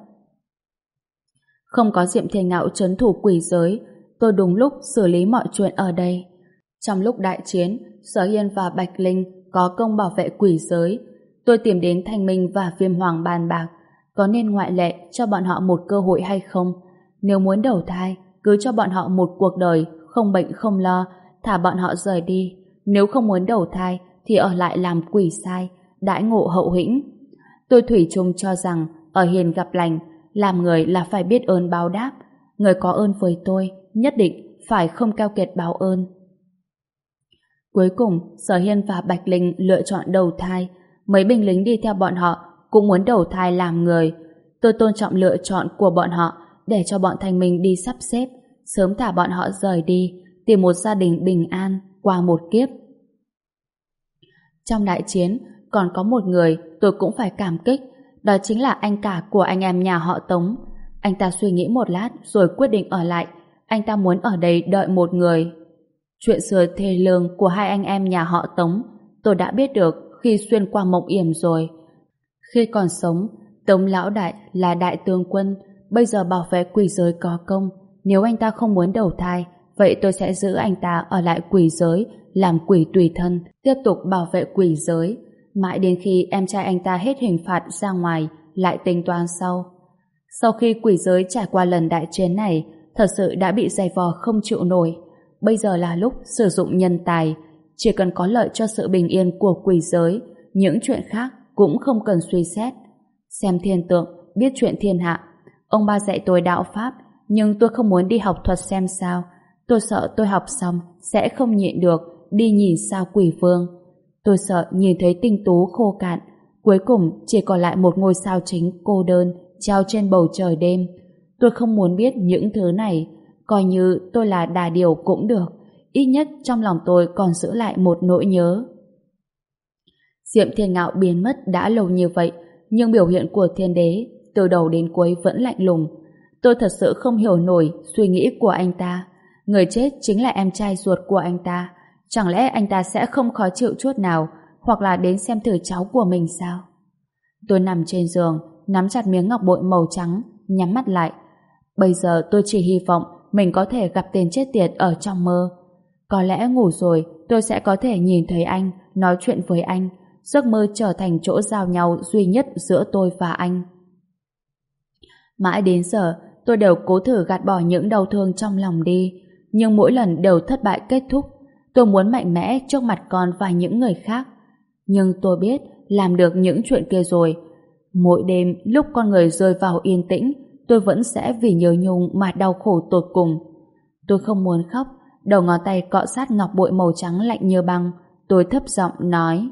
Không có Diệm Thiên Ngạo trấn thủ quỷ giới, tôi đúng lúc xử lý mọi chuyện ở đây. Trong lúc đại chiến, Sở Hiên và Bạch Linh có công bảo vệ quỷ giới. Tôi tìm đến Thanh Minh và Viêm Hoàng bàn bạc, có nên ngoại lệ cho bọn họ một cơ hội hay không. Nếu muốn đầu thai, cứ cho bọn họ một cuộc đời không bệnh không lo, thả bọn họ rời đi. Nếu không muốn đầu thai thì ở lại làm quỷ sai, đãi ngộ hậu hĩnh. Tôi thủy chung cho rằng ở hiền gặp lành, làm người là phải biết ơn báo đáp. Người có ơn với tôi, nhất định phải không keo kiệt báo ơn. Cuối cùng, Sở Hiên và Bạch Linh lựa chọn đầu thai. Mấy binh lính đi theo bọn họ cũng muốn đầu thai làm người. Tôi tôn trọng lựa chọn của bọn họ để cho bọn Thanh Minh đi sắp xếp, sớm thả bọn họ rời đi, tìm một gia đình bình an qua một kiếp. Trong đại chiến, còn có một người tôi cũng phải cảm kích, đó chính là anh cả của anh em nhà họ Tống. Anh ta suy nghĩ một lát rồi quyết định ở lại. Anh ta muốn ở đây đợi một người. Chuyện xưa thê lương của hai anh em nhà họ Tống tôi đã biết được khi xuyên qua Mộng Yểm rồi. Khi còn sống, Tống lão đại là đại tướng quân, bây giờ bảo vệ quỷ giới có công. Nếu anh ta không muốn đầu thai, vậy tôi sẽ giữ anh ta ở lại quỷ giới, làm quỷ tùy thân, tiếp tục bảo vệ quỷ giới, mãi đến khi em trai anh ta hết hình phạt ra ngoài, lại tính toán sau. Sau khi quỷ giới trải qua lần đại chiến này, thật sự đã bị dày vò không chịu nổi. Bây giờ là lúc sử dụng nhân tài, chỉ cần có lợi cho sự bình yên của quỷ giới, những chuyện khác cũng không cần suy xét. Xem thiên tượng, biết chuyện thiên hạ. Ông ba dạy tôi đạo pháp, nhưng tôi không muốn đi học thuật xem sao. Tôi sợ tôi học xong sẽ không nhịn được đi nhìn sao quỷ vương. Tôi sợ nhìn thấy tinh tú khô cạn, cuối cùng chỉ còn lại một ngôi sao chính cô đơn treo trên bầu trời đêm. Tôi không muốn biết những thứ này, coi như tôi là đà điểu cũng được, ít nhất trong lòng tôi còn giữ lại một nỗi nhớ. Diệm Thiên Ngạo biến mất đã lâu như vậy, nhưng biểu hiện của thiên đế từ đầu đến cuối vẫn lạnh lùng. Tôi thật sự không hiểu nổi suy nghĩ của anh ta. Người chết chính là em trai ruột của anh ta. Chẳng lẽ anh ta sẽ không khó chịu chút nào, hoặc là đến xem thử cháu của mình sao? Tôi nằm trên giường, nắm chặt miếng ngọc bội màu trắng, nhắm mắt lại. Bây giờ tôi chỉ hy vọng mình có thể gặp tên chết tiệt ở trong mơ. Có lẽ ngủ rồi tôi sẽ có thể nhìn thấy anh, nói chuyện với anh. Giấc mơ trở thành chỗ giao nhau duy nhất giữa tôi và anh. Mãi đến giờ, tôi đều cố thử gạt bỏ những đau thương trong lòng đi, nhưng mỗi lần đều thất bại kết thúc. Tôi muốn mạnh mẽ trước mặt con và những người khác. Nhưng tôi biết làm được những chuyện kia rồi. Mỗi đêm lúc con người rơi vào yên tĩnh, tôi vẫn sẽ vì nhớ nhung mà đau khổ tột cùng. Tôi không muốn khóc, đầu ngón tay cọ sát ngọc bội màu trắng lạnh như băng. Tôi thấp giọng nói: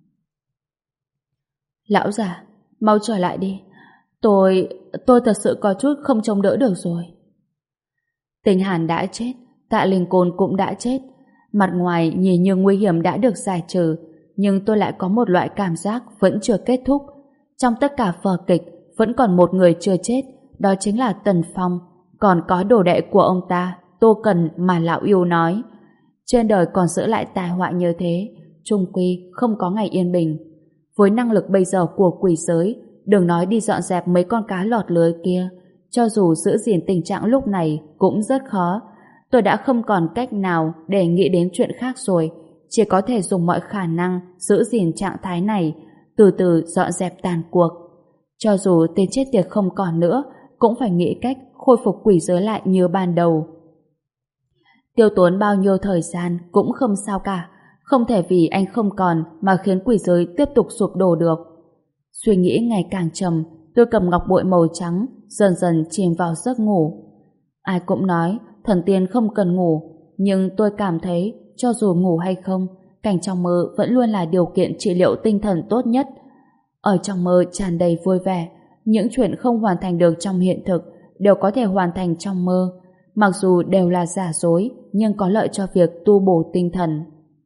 Lão già, mau trở lại đi. Tôi, tôi thật sự có chút không chống đỡ được rồi. Tình Hàn đã chết, Tạ Linh Côn cũng đã chết. Mặt ngoài nhìn như nguy hiểm đã được giải trừ, nhưng tôi lại có một loại cảm giác vẫn chưa kết thúc. Trong tất cả vở kịch, vẫn còn một người chưa chết, đó chính là Tần Phong. Còn có đồ đệ của ông ta, Tô Cần mà lão yêu nói. Trên đời còn giữ lại tai họa như thế, chung quy không có ngày yên bình. Với năng lực bây giờ của quỷ giới, đừng nói đi dọn dẹp mấy con cá lọt lưới kia, cho dù giữ gìn tình trạng lúc này cũng rất khó. Tôi đã không còn cách nào để nghĩ đến chuyện khác rồi, chỉ có thể dùng mọi khả năng giữ gìn trạng thái này, từ từ dọn dẹp tàn cuộc. Cho dù tên chết tiệt không còn nữa, cũng phải nghĩ cách khôi phục quỷ giới lại như ban đầu. Tiêu tốn bao nhiêu thời gian cũng không sao cả, không thể vì anh không còn mà khiến quỷ giới tiếp tục sụp đổ được. Suy nghĩ ngày càng trầm, tôi cầm ngọc bội màu trắng, dần dần chìm vào giấc ngủ. Ai cũng nói thần tiên không cần ngủ, nhưng tôi cảm thấy cho dù ngủ hay không, cảnh trong mơ vẫn luôn là điều kiện trị liệu tinh thần tốt nhất. Ở trong mơ tràn đầy vui vẻ, những chuyện không hoàn thành được trong hiện thực đều có thể hoàn thành trong mơ. Mặc dù đều là giả dối, nhưng có lợi cho việc tu bổ tinh thần.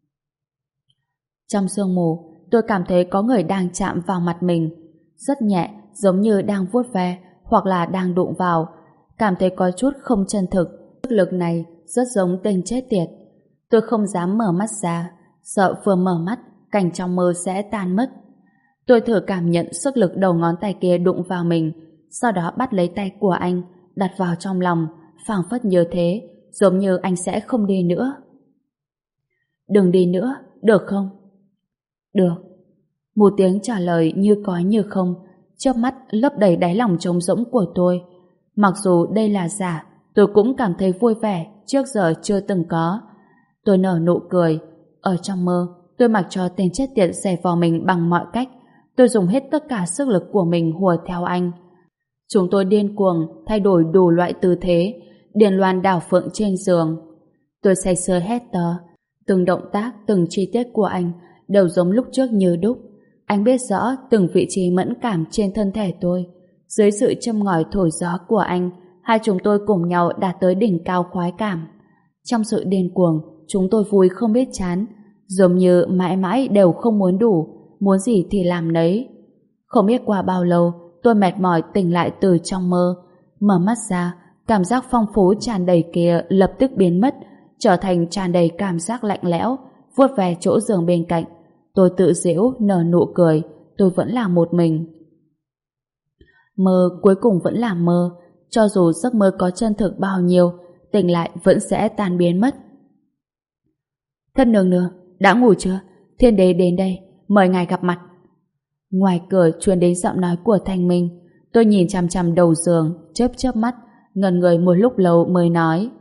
Trong sương mù, tôi cảm thấy có người đang chạm vào mặt mình, rất nhẹ, giống như đang vuốt ve hoặc là đang đụng vào. Cảm thấy có chút không chân thực. Sức lực này rất giống tên chết tiệt. Tôi không dám mở mắt ra, sợ vừa mở mắt cảnh trong mơ sẽ tan mất. Tôi thử cảm nhận sức lực đầu ngón tay kia đụng vào mình, sau đó bắt lấy tay của anh, đặt vào trong lòng, phảng phất như thế, giống như anh sẽ không đi nữa. Đừng đi nữa, được không? Được. Một tiếng trả lời như có như không, chớp mắt lấp đầy đáy lòng trống rỗng của tôi. Mặc dù đây là giả, tôi cũng cảm thấy vui vẻ trước giờ chưa từng có. Tôi nở nụ cười. Ở trong mơ, tôi mặc cho tên chết tiệt giày vò mình bằng mọi cách. Tôi dùng hết tất cả sức lực của mình hùa theo anh. Chúng tôi điên cuồng thay đổi đủ loại tư thế, điền loan đảo phượng trên giường. Tôi say sưa hét to, từng động tác, từng chi tiết của anh đều giống lúc trước như đúc. Anh biết rõ từng vị trí mẫn cảm trên thân thể tôi. Dưới sự châm ngòi thổi gió của anh, hai chúng tôi cùng nhau đạt tới đỉnh cao khoái cảm. Trong sự điên cuồng, chúng tôi vui không biết chán, giống như mãi mãi đều không muốn đủ, muốn gì thì làm nấy. Không biết qua bao lâu, tôi mệt mỏi tỉnh lại từ trong mơ. Mở mắt ra, cảm giác phong phú tràn đầy kia lập tức biến mất, trở thành tràn đầy cảm giác lạnh lẽo, vuốt về chỗ giường bên cạnh. Tôi tự giễu nở nụ cười, tôi vẫn là một mình. Mơ cuối cùng vẫn là mơ, cho dù giấc mơ có chân thực bao nhiêu, tỉnh lại vẫn sẽ tan biến mất. Thân nương nương, đã ngủ chưa? Thiên đế đến đây, mời ngài gặp mặt. Ngoài cửa truyền đến giọng nói của Thanh Minh. Tôi nhìn chằm chằm đầu giường, chớp chớp mắt, ngẩn người một lúc lâu mới nói.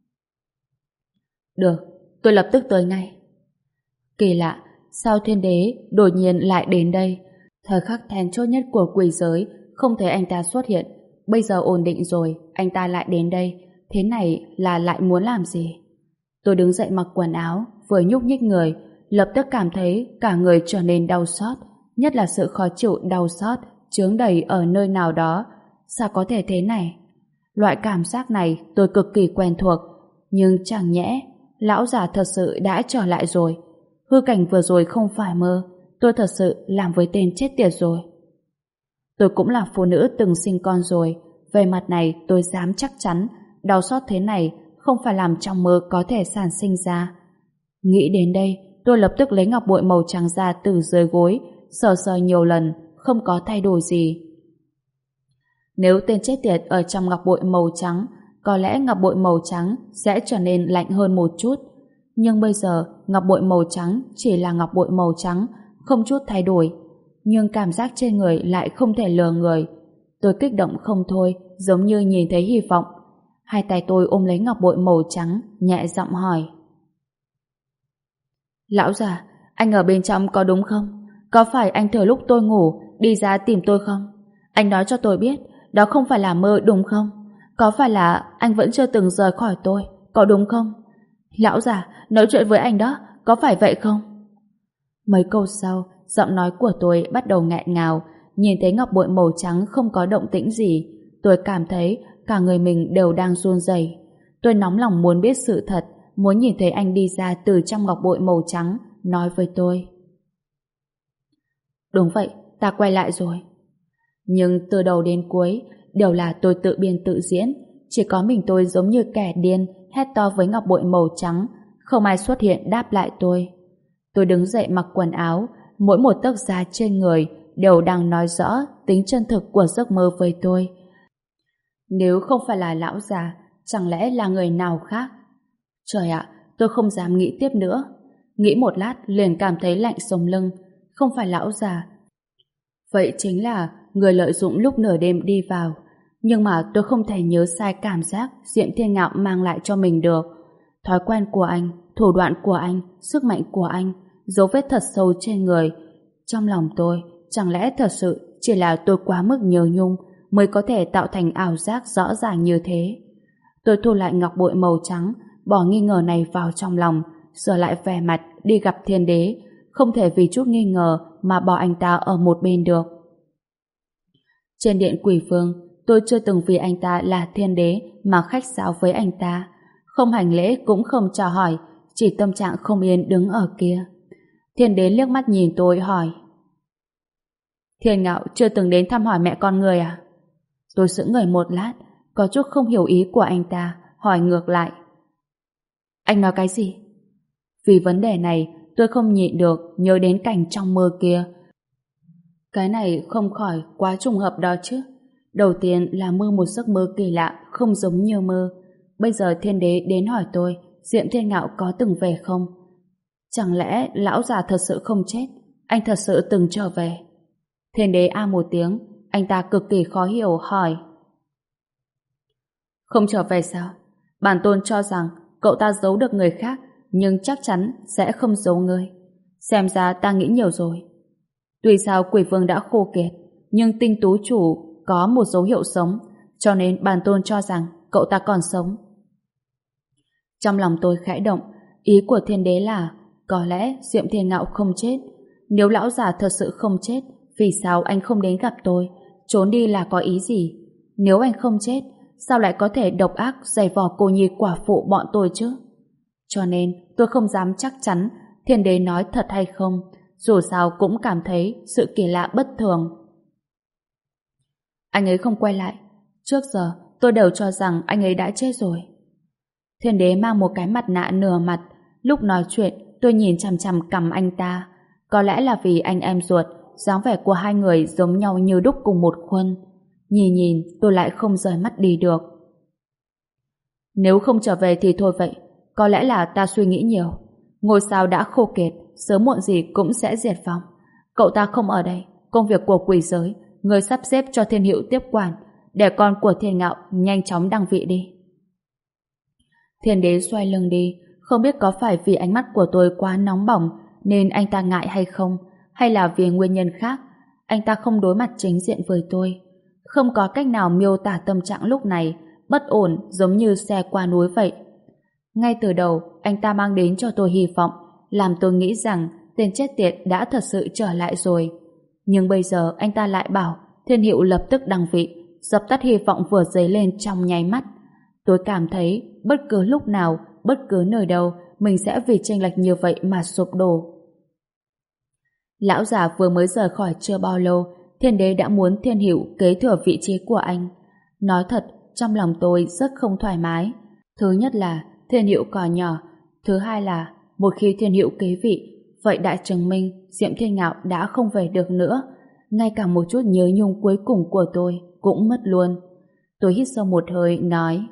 Được, tôi lập tức tới ngay. Kỳ lạ, sao thiên đế đột nhiên lại đến đây? Thời khắc then chốt nhất của quỷ giới, không thấy anh ta xuất hiện. Bây giờ ổn định rồi, anh ta lại đến đây. Thế này là lại muốn làm gì? Tôi đứng dậy mặc quần áo, vừa nhúc nhích người, lập tức cảm thấy cả người trở nên đau xót, nhất là sự khó chịu đau xót chướng đầy ở nơi nào đó. Sao có thể thế này? Loại cảm giác này tôi cực kỳ quen thuộc, nhưng chẳng nhẽ lão già thật sự đã trở lại rồi. Hư cảnh vừa rồi không phải mơ, tôi thật sự làm với tên chết tiệt rồi. Tôi cũng là phụ nữ từng sinh con rồi, về mặt này tôi dám chắc chắn đau xót thế này không phải làm trong mơ có thể sản sinh ra. Nghĩ đến đây, tôi lập tức lấy ngọc bội màu trắng ra từ dưới gối, sờ sờ nhiều lần, không có thay đổi gì. Nếu tên chết tiệt ở trong ngọc bội màu trắng, có lẽ ngọc bội màu trắng sẽ trở nên lạnh hơn một chút. Nhưng bây giờ, ngọc bội màu trắng chỉ là ngọc bội màu trắng, không chút thay đổi. Nhưng cảm giác trên người lại không thể lừa người. Tôi kích động không thôi, giống như nhìn thấy hy vọng. Hai tay tôi ôm lấy ngọc bội màu trắng, nhẹ giọng hỏi. Lão già, anh ở bên trong có đúng không? Có phải anh thừa lúc tôi ngủ đi ra tìm tôi không? Anh nói cho tôi biết, đó không phải là mơ đúng không? Có phải là anh vẫn chưa từng rời khỏi tôi, có đúng không? Lão già, nói chuyện với anh đó, có phải vậy không? Mấy câu sau, giọng nói của tôi bắt đầu nghẹn ngào. Nhìn thấy ngọc bội màu trắng không có động tĩnh gì, tôi cảm thấy cả người mình đều đang run rẩy. Tôi nóng lòng muốn biết sự thật, muốn nhìn thấy anh đi ra từ trong ngọc bội màu trắng, nói với tôi. Đúng vậy, ta quay lại rồi. Nhưng từ đầu đến cuối, đều là tôi tự biên tự diễn. Chỉ có mình tôi giống như kẻ điên, hét to với ngọc bội màu trắng. Không ai xuất hiện đáp lại tôi. Tôi đứng dậy mặc quần áo, mỗi một tấc da trên người đều đang nói rõ tính chân thực của giấc mơ với tôi. Nếu không phải là lão già, chẳng lẽ là người nào khác? Trời ạ, tôi không dám nghĩ tiếp nữa. Nghĩ một lát liền cảm thấy lạnh sống lưng. Không phải lão già. Vậy chính là người lợi dụng lúc nửa đêm đi vào. Nhưng mà tôi không thể nhớ sai cảm giác Diệm Thiên Ngạo mang lại cho mình được. Thói quen của anh, thủ đoạn của anh, sức mạnh của anh, dấu vết thật sâu trên người. Trong lòng tôi, chẳng lẽ thật sự chỉ là tôi quá mức nhớ nhung mới có thể tạo thành ảo giác rõ ràng như thế? Tôi thu lại ngọc bội màu trắng, bỏ nghi ngờ này vào trong lòng, sửa lại vẻ mặt đi gặp thiên đế. Không thể vì chút nghi ngờ mà bỏ anh ta ở một bên được. Trên điện quỷ vương, tôi chưa từng vì anh ta là thiên đế mà khách sáo với anh ta. Không hành lễ cũng không chào hỏi, chỉ tâm trạng không yên đứng ở kia. Thiên đế liếc mắt nhìn tôi hỏi. Thiên Ngạo chưa từng đến thăm hỏi mẹ con người à? Tôi sững người một lát, có chút không hiểu ý của anh ta, hỏi ngược lại. Anh nói cái gì? Vì vấn đề này, tôi không nhịn được nhớ đến cảnh trong mơ kia. Cái này không khỏi quá trùng hợp đó chứ. Đầu tiên là mơ một giấc mơ kỳ lạ, không giống như mơ. Bây giờ thiên đế đến hỏi tôi Diệm Thiên Ngạo có từng về không? Chẳng lẽ lão già thật sự không chết? Anh thật sự từng trở về? Thiên đế a một tiếng, anh ta cực kỳ khó hiểu hỏi. Không trở về sao? Bản tôn cho rằng cậu ta giấu được người khác, nhưng chắc chắn sẽ không giấu ngươi. Xem ra ta nghĩ nhiều rồi. Tuy sao quỷ vương đã khô kiệt, nhưng tinh tú chủ có một dấu hiệu sống, cho nên bản tôn cho rằng cậu ta còn sống. Trong lòng tôi khẽ động, ý của thiên đế là có lẽ Diệm Thiên Ngạo không chết. Nếu lão già thật sự không chết, vì sao anh không đến gặp tôi? Trốn đi là có ý gì? Nếu anh không chết, sao lại có thể độc ác giày vò cô nhi quả phụ bọn tôi chứ? Cho nên tôi không dám chắc chắn thiên đế nói thật hay không, dù sao cũng cảm thấy sự kỳ lạ bất thường. Anh ấy không quay lại. Trước giờ tôi đều cho rằng anh ấy đã chết rồi. Thiên đế mang một cái mặt nạ nửa mặt. Lúc nói chuyện tôi nhìn chằm chằm cằm anh ta. Có lẽ là vì anh em ruột, dáng vẻ của hai người giống nhau như đúc cùng một khuôn. Nhìn nhìn tôi lại không rời mắt đi được. Nếu không trở về thì thôi vậy. Có lẽ là ta suy nghĩ nhiều. Ngôi sao đã khô kiệt, sớm muộn gì cũng sẽ diệt vong. Cậu ta không ở đây, công việc của quỷ giới người sắp xếp cho Thiên Hữu tiếp quản, để con của Thiên Ngạo nhanh chóng đăng vị đi. Thiên đế xoay lưng đi, không biết có phải vì ánh mắt của tôi quá nóng bỏng nên anh ta ngại hay không, hay là vì nguyên nhân khác. Anh ta không đối mặt chính diện với tôi. Không có cách nào miêu tả tâm trạng lúc này, bất ổn giống như xe qua núi vậy. Ngay từ đầu, anh ta mang đến cho tôi hy vọng, làm tôi nghĩ rằng tên chết tiệt đã thật sự trở lại rồi. Nhưng bây giờ anh ta lại bảo Thiên Hữu lập tức đăng vị, dập tắt hy vọng vừa dấy lên trong nháy mắt. Tôi cảm thấy bất cứ lúc nào, bất cứ nơi đâu, mình sẽ vì chênh lệch như vậy mà sụp đổ. Lão già vừa mới rời khỏi chưa bao lâu, Thiên đế đã muốn Thiên Hữu kế thừa vị trí của anh. Nói thật, trong lòng tôi rất không thoải mái. Thứ nhất là Thiên Hữu còn nhỏ, thứ hai là một khi Thiên Hữu kế vị, vậy đã chứng minh Diệm Thiên Ngạo đã không về được nữa. Ngay cả một chút nhớ nhung cuối cùng của tôi cũng mất luôn. Tôi hít sâu một hơi, nói: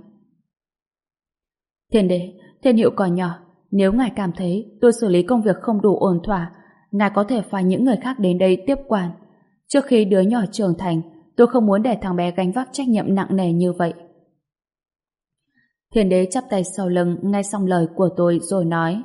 Thiên đế, Thiên Hữu còn nhỏ, nếu ngài cảm thấy tôi xử lý công việc không đủ ổn thỏa, ngài có thể phái những người khác đến đây tiếp quản. Trước khi đứa nhỏ trưởng thành, tôi không muốn để thằng bé gánh vác trách nhiệm nặng nề như vậy. Thiên đế chắp tay sau lưng nghe xong lời của tôi rồi nói: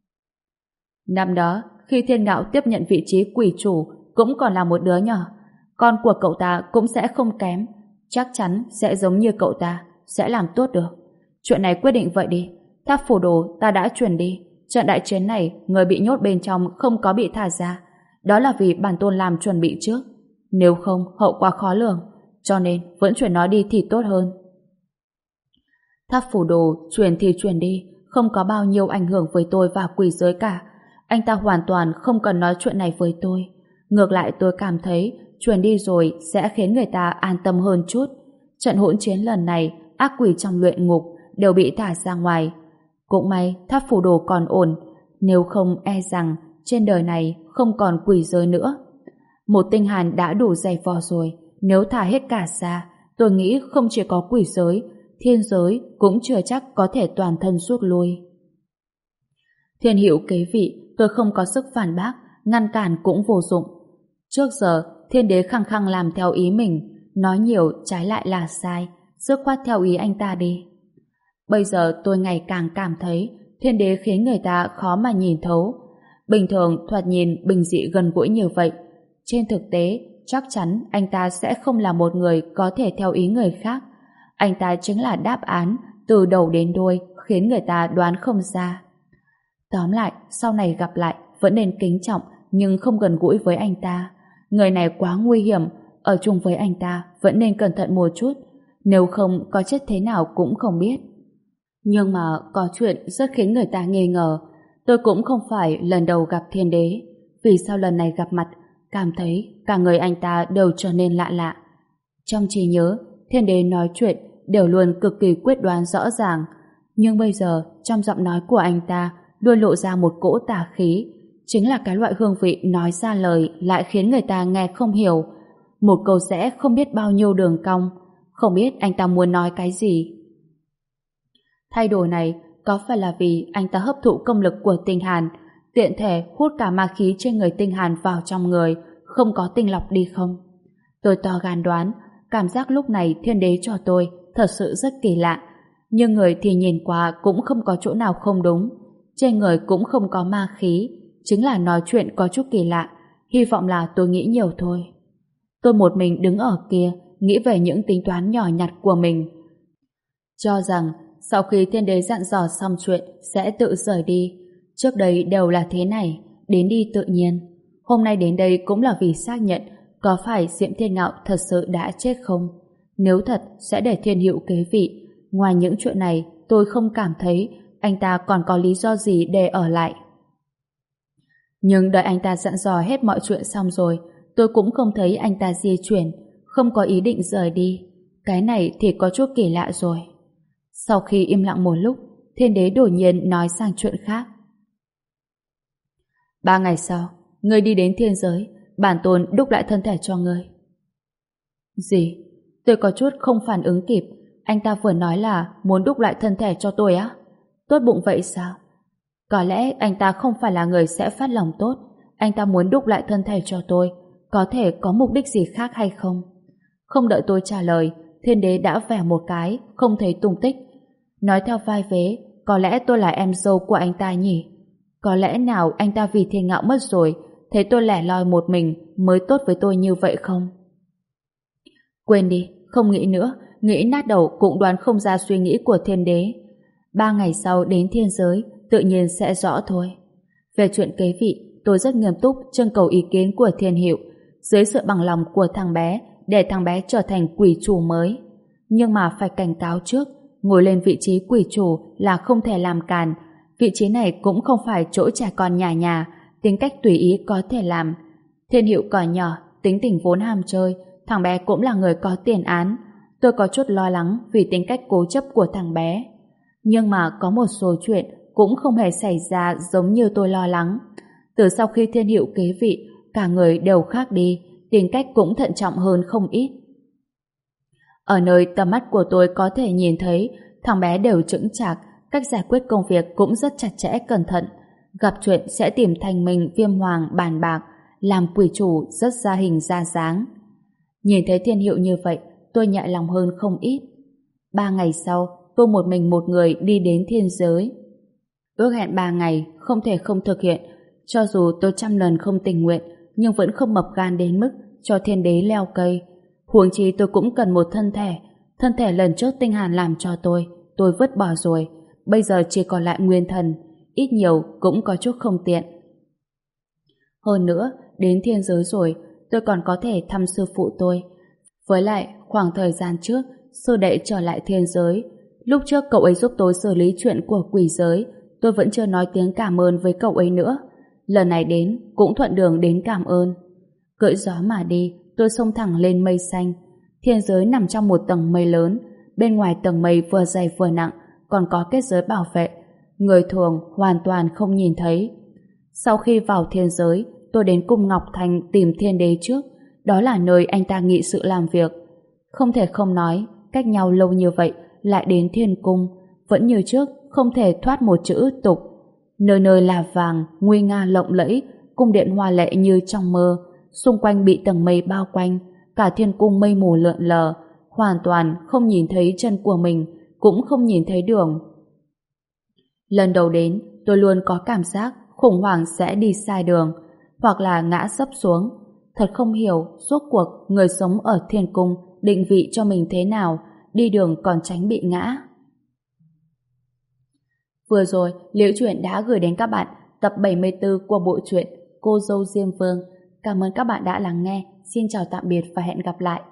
Năm đó, khi Thiên Ngạo tiếp nhận vị trí quỷ chủ, cũng còn là một đứa nhỏ. Con của cậu ta cũng sẽ không kém, chắc chắn sẽ giống như cậu ta, sẽ làm tốt được. Chuyện này quyết định vậy đi. Tháp phủ đồ ta đã chuyển đi. Trận đại chiến này, người bị nhốt bên trong không có bị thả ra. Đó là vì bản tôn làm chuẩn bị trước. Nếu không, hậu quả khó lường. Cho nên, vẫn chuyển nó đi thì tốt hơn. Tháp phủ đồ chuyển thì chuyển đi, không có bao nhiêu ảnh hưởng với tôi và quỷ giới cả. Anh ta hoàn toàn không cần nói chuyện này với tôi. Ngược lại tôi cảm thấy chuyển đi rồi sẽ khiến người ta an tâm hơn chút. Trận hỗn chiến lần này, ác quỷ trong luyện ngục đều bị thả ra ngoài. Cũng may tháp phủ đồ còn ổn, nếu không e rằng trên đời này không còn quỷ giới nữa. Một tinh hàn đã đủ dày vò rồi, nếu thả hết cả ra, tôi nghĩ không chỉ có quỷ giới, thiên giới cũng chưa chắc có thể toàn thân rút lui. Thiên Hữu kế vị, tôi không có sức phản bác, ngăn cản cũng vô dụng. Trước giờ, Thiên đế khăng khăng làm theo ý mình, nói nhiều trái lại là sai, dứt khoát theo ý anh ta đi. Bây giờ tôi ngày càng cảm thấy Thiên đế khiến người ta khó mà nhìn thấu. Bình thường thoạt nhìn bình dị gần gũi như vậy, trên thực tế chắc chắn anh ta sẽ không là một người có thể theo ý người khác. Anh ta chính là đáp án từ đầu đến đuôi khiến người ta đoán không ra. Tóm lại, sau này gặp lại vẫn nên kính trọng nhưng không gần gũi với anh ta. Người này quá nguy hiểm, ở chung với anh ta vẫn nên cẩn thận một chút, nếu không có chết thế nào cũng không biết. Nhưng mà có chuyện rất khiến người ta nghi ngờ. Tôi cũng không phải lần đầu gặp Thiên đế. Vì sao lần này gặp mặt cảm thấy cả người anh ta đều trở nên lạ lạ. Trong trí nhớ, Thiên đế nói chuyện đều luôn cực kỳ quyết đoán rõ ràng, nhưng bây giờ trong giọng nói của anh ta luôn lộ ra một cỗ tà khí, chính là cái loại hương vị nói ra lời lại khiến người ta nghe không hiểu, một câu rẽ không biết bao nhiêu đường cong, không biết anh ta muốn nói cái gì. Thay đổi này có phải là vì anh ta hấp thụ công lực của tinh hàn, tiện thể hút cả ma khí trên người tinh hàn vào trong người, không có tinh lọc đi không? Tôi to gan đoán, cảm giác lúc này Thiên đế cho tôi thật sự rất kỳ lạ, nhưng người thì nhìn qua cũng không có chỗ nào không đúng, trên người cũng không có ma khí, chính là nói chuyện có chút kỳ lạ, hy vọng là tôi nghĩ nhiều thôi. Tôi một mình đứng ở kia, nghĩ về những tính toán nhỏ nhặt của mình. Cho rằng sau khi thiên đế dặn dò xong chuyện sẽ tự rời đi. Trước đây đều là thế này, đến đi tự nhiên. Hôm nay đến đây cũng là vì xác nhận có phải Diệm Thiên Ngạo thật sự đã chết không. Nếu thật sẽ để Thiên Hữu kế vị. Ngoài những chuyện này, tôi không cảm thấy anh ta còn có lý do gì để ở lại. Nhưng đợi anh ta dặn dò hết mọi chuyện xong rồi, tôi cũng không thấy anh ta di chuyển, không có ý định rời đi. Cái này thì có chút kỳ lạ rồi. Sau khi im lặng một lúc, Thiên Đế đột nhiên nói sang chuyện khác. Ba ngày sau, ngươi đi đến thiên giới, bản tôn đúc lại thân thể cho ngươi. Gì? Tôi có chút không phản ứng kịp. Anh ta vừa nói là muốn đúc lại thân thể cho tôi á? Tốt bụng vậy sao? Có lẽ anh ta không phải là người sẽ phát lòng tốt. Anh ta muốn đúc lại thân thể cho tôi. Có thể có mục đích gì khác hay không? Không đợi tôi trả lời, Thiên Đế đã vè một cái, không thấy tung tích. Nói theo vai vế, có lẽ tôi là em dâu của anh ta nhỉ? Có lẽ nào anh ta vì Thiên Ngạo mất rồi, thấy tôi lẻ loi một mình mới tốt với tôi như vậy không? Quên đi, không nghĩ nữa, nghĩ nát đầu cũng đoán không ra suy nghĩ của Thiên Đế. Ba ngày sau đến thiên giới, tự nhiên sẽ rõ thôi. Về chuyện kế vị, tôi rất nghiêm túc trưng cầu ý kiến của Thiên Hữu, dưới sự bằng lòng của thằng bé, để thằng bé trở thành quỷ chủ mới. Nhưng mà phải cảnh cáo trước, ngồi lên vị trí quỷ chủ là không thể làm càn. Vị trí này cũng không phải chỗ trẻ con nhà nhà, tính cách tùy ý có thể làm. Thiên Hữu còn nhỏ, tính tình vốn ham chơi, thằng bé cũng là người có tiền án. Tôi có chút lo lắng vì tính cách cố chấp của thằng bé. Nhưng mà có một số chuyện cũng không hề xảy ra giống như tôi lo lắng. Từ sau khi Thiên Hữu kế vị, cả người đều khác đi, tính cách cũng thận trọng hơn không ít. Ở nơi tầm mắt của tôi có thể nhìn thấy, thằng bé đều chững chạc, cách giải quyết công việc cũng rất chặt chẽ cẩn thận. Gặp chuyện sẽ tìm thành mình Viêm Hoàng bàn bạc, làm quỷ chủ rất ra hình ra dáng. Nhìn thấy Thiên Hữu như vậy, tôi nhẹ lòng hơn không ít. Ba ngày sau, tôi một mình một người đi đến thiên giới. Ước hẹn ba ngày, không thể không thực hiện. Cho dù tôi trăm lần không tình nguyện, nhưng vẫn không mập gan đến mức cho Thiên Đế leo cây. Huống chi tôi cũng cần một thân thể. Thân thể lần trước Tinh Hàn làm cho tôi, tôi vứt bỏ rồi. Bây giờ chỉ còn lại nguyên thần, ít nhiều cũng có chút không tiện. Hơn nữa, đến thiên giới rồi, tôi còn có thể thăm sư phụ tôi. Với lại, khoảng thời gian trước, sư đệ trở lại thiên giới. Lúc trước cậu ấy giúp tôi xử lý chuyện của quỷ giới, tôi vẫn chưa nói tiếng cảm ơn với cậu ấy nữa. Lần này đến, cũng thuận đường đến cảm ơn. Cưỡi gió mà đi, tôi xông thẳng lên mây xanh. Thiên giới nằm trong một tầng mây lớn, bên ngoài tầng mây vừa dày vừa nặng, còn có kết giới bảo vệ. Người thường hoàn toàn không nhìn thấy. Sau khi vào thiên giới, tôi đến cung Ngọc Thành tìm Thiên Đế trước. Đó là nơi anh ta nghị sự làm việc. Không thể không nói, cách nhau lâu như vậy, lại đến thiên cung, vẫn như trước, không thể thoát một chữ tục. Nơi nơi là vàng, nguy nga lộng lẫy, cung điện hoa lệ như trong mơ, xung quanh bị tầng mây bao quanh, cả thiên cung mây mù lượn lờ, hoàn toàn không nhìn thấy chân của mình, cũng không nhìn thấy đường. Lần đầu đến, tôi luôn có cảm giác khủng hoảng sẽ đi sai đường, hoặc là ngã sấp xuống. Thật không hiểu, rốt cuộc người sống ở thiên cung định vị cho mình thế nào, đi đường còn tránh bị ngã. Vừa rồi, Liễu Chuyện đã gửi đến các bạn tập bảy mươi tư của bộ truyện Cô Dâu Diêm Vương. Cảm ơn các bạn đã lắng nghe. Xin chào tạm biệt và hẹn gặp lại.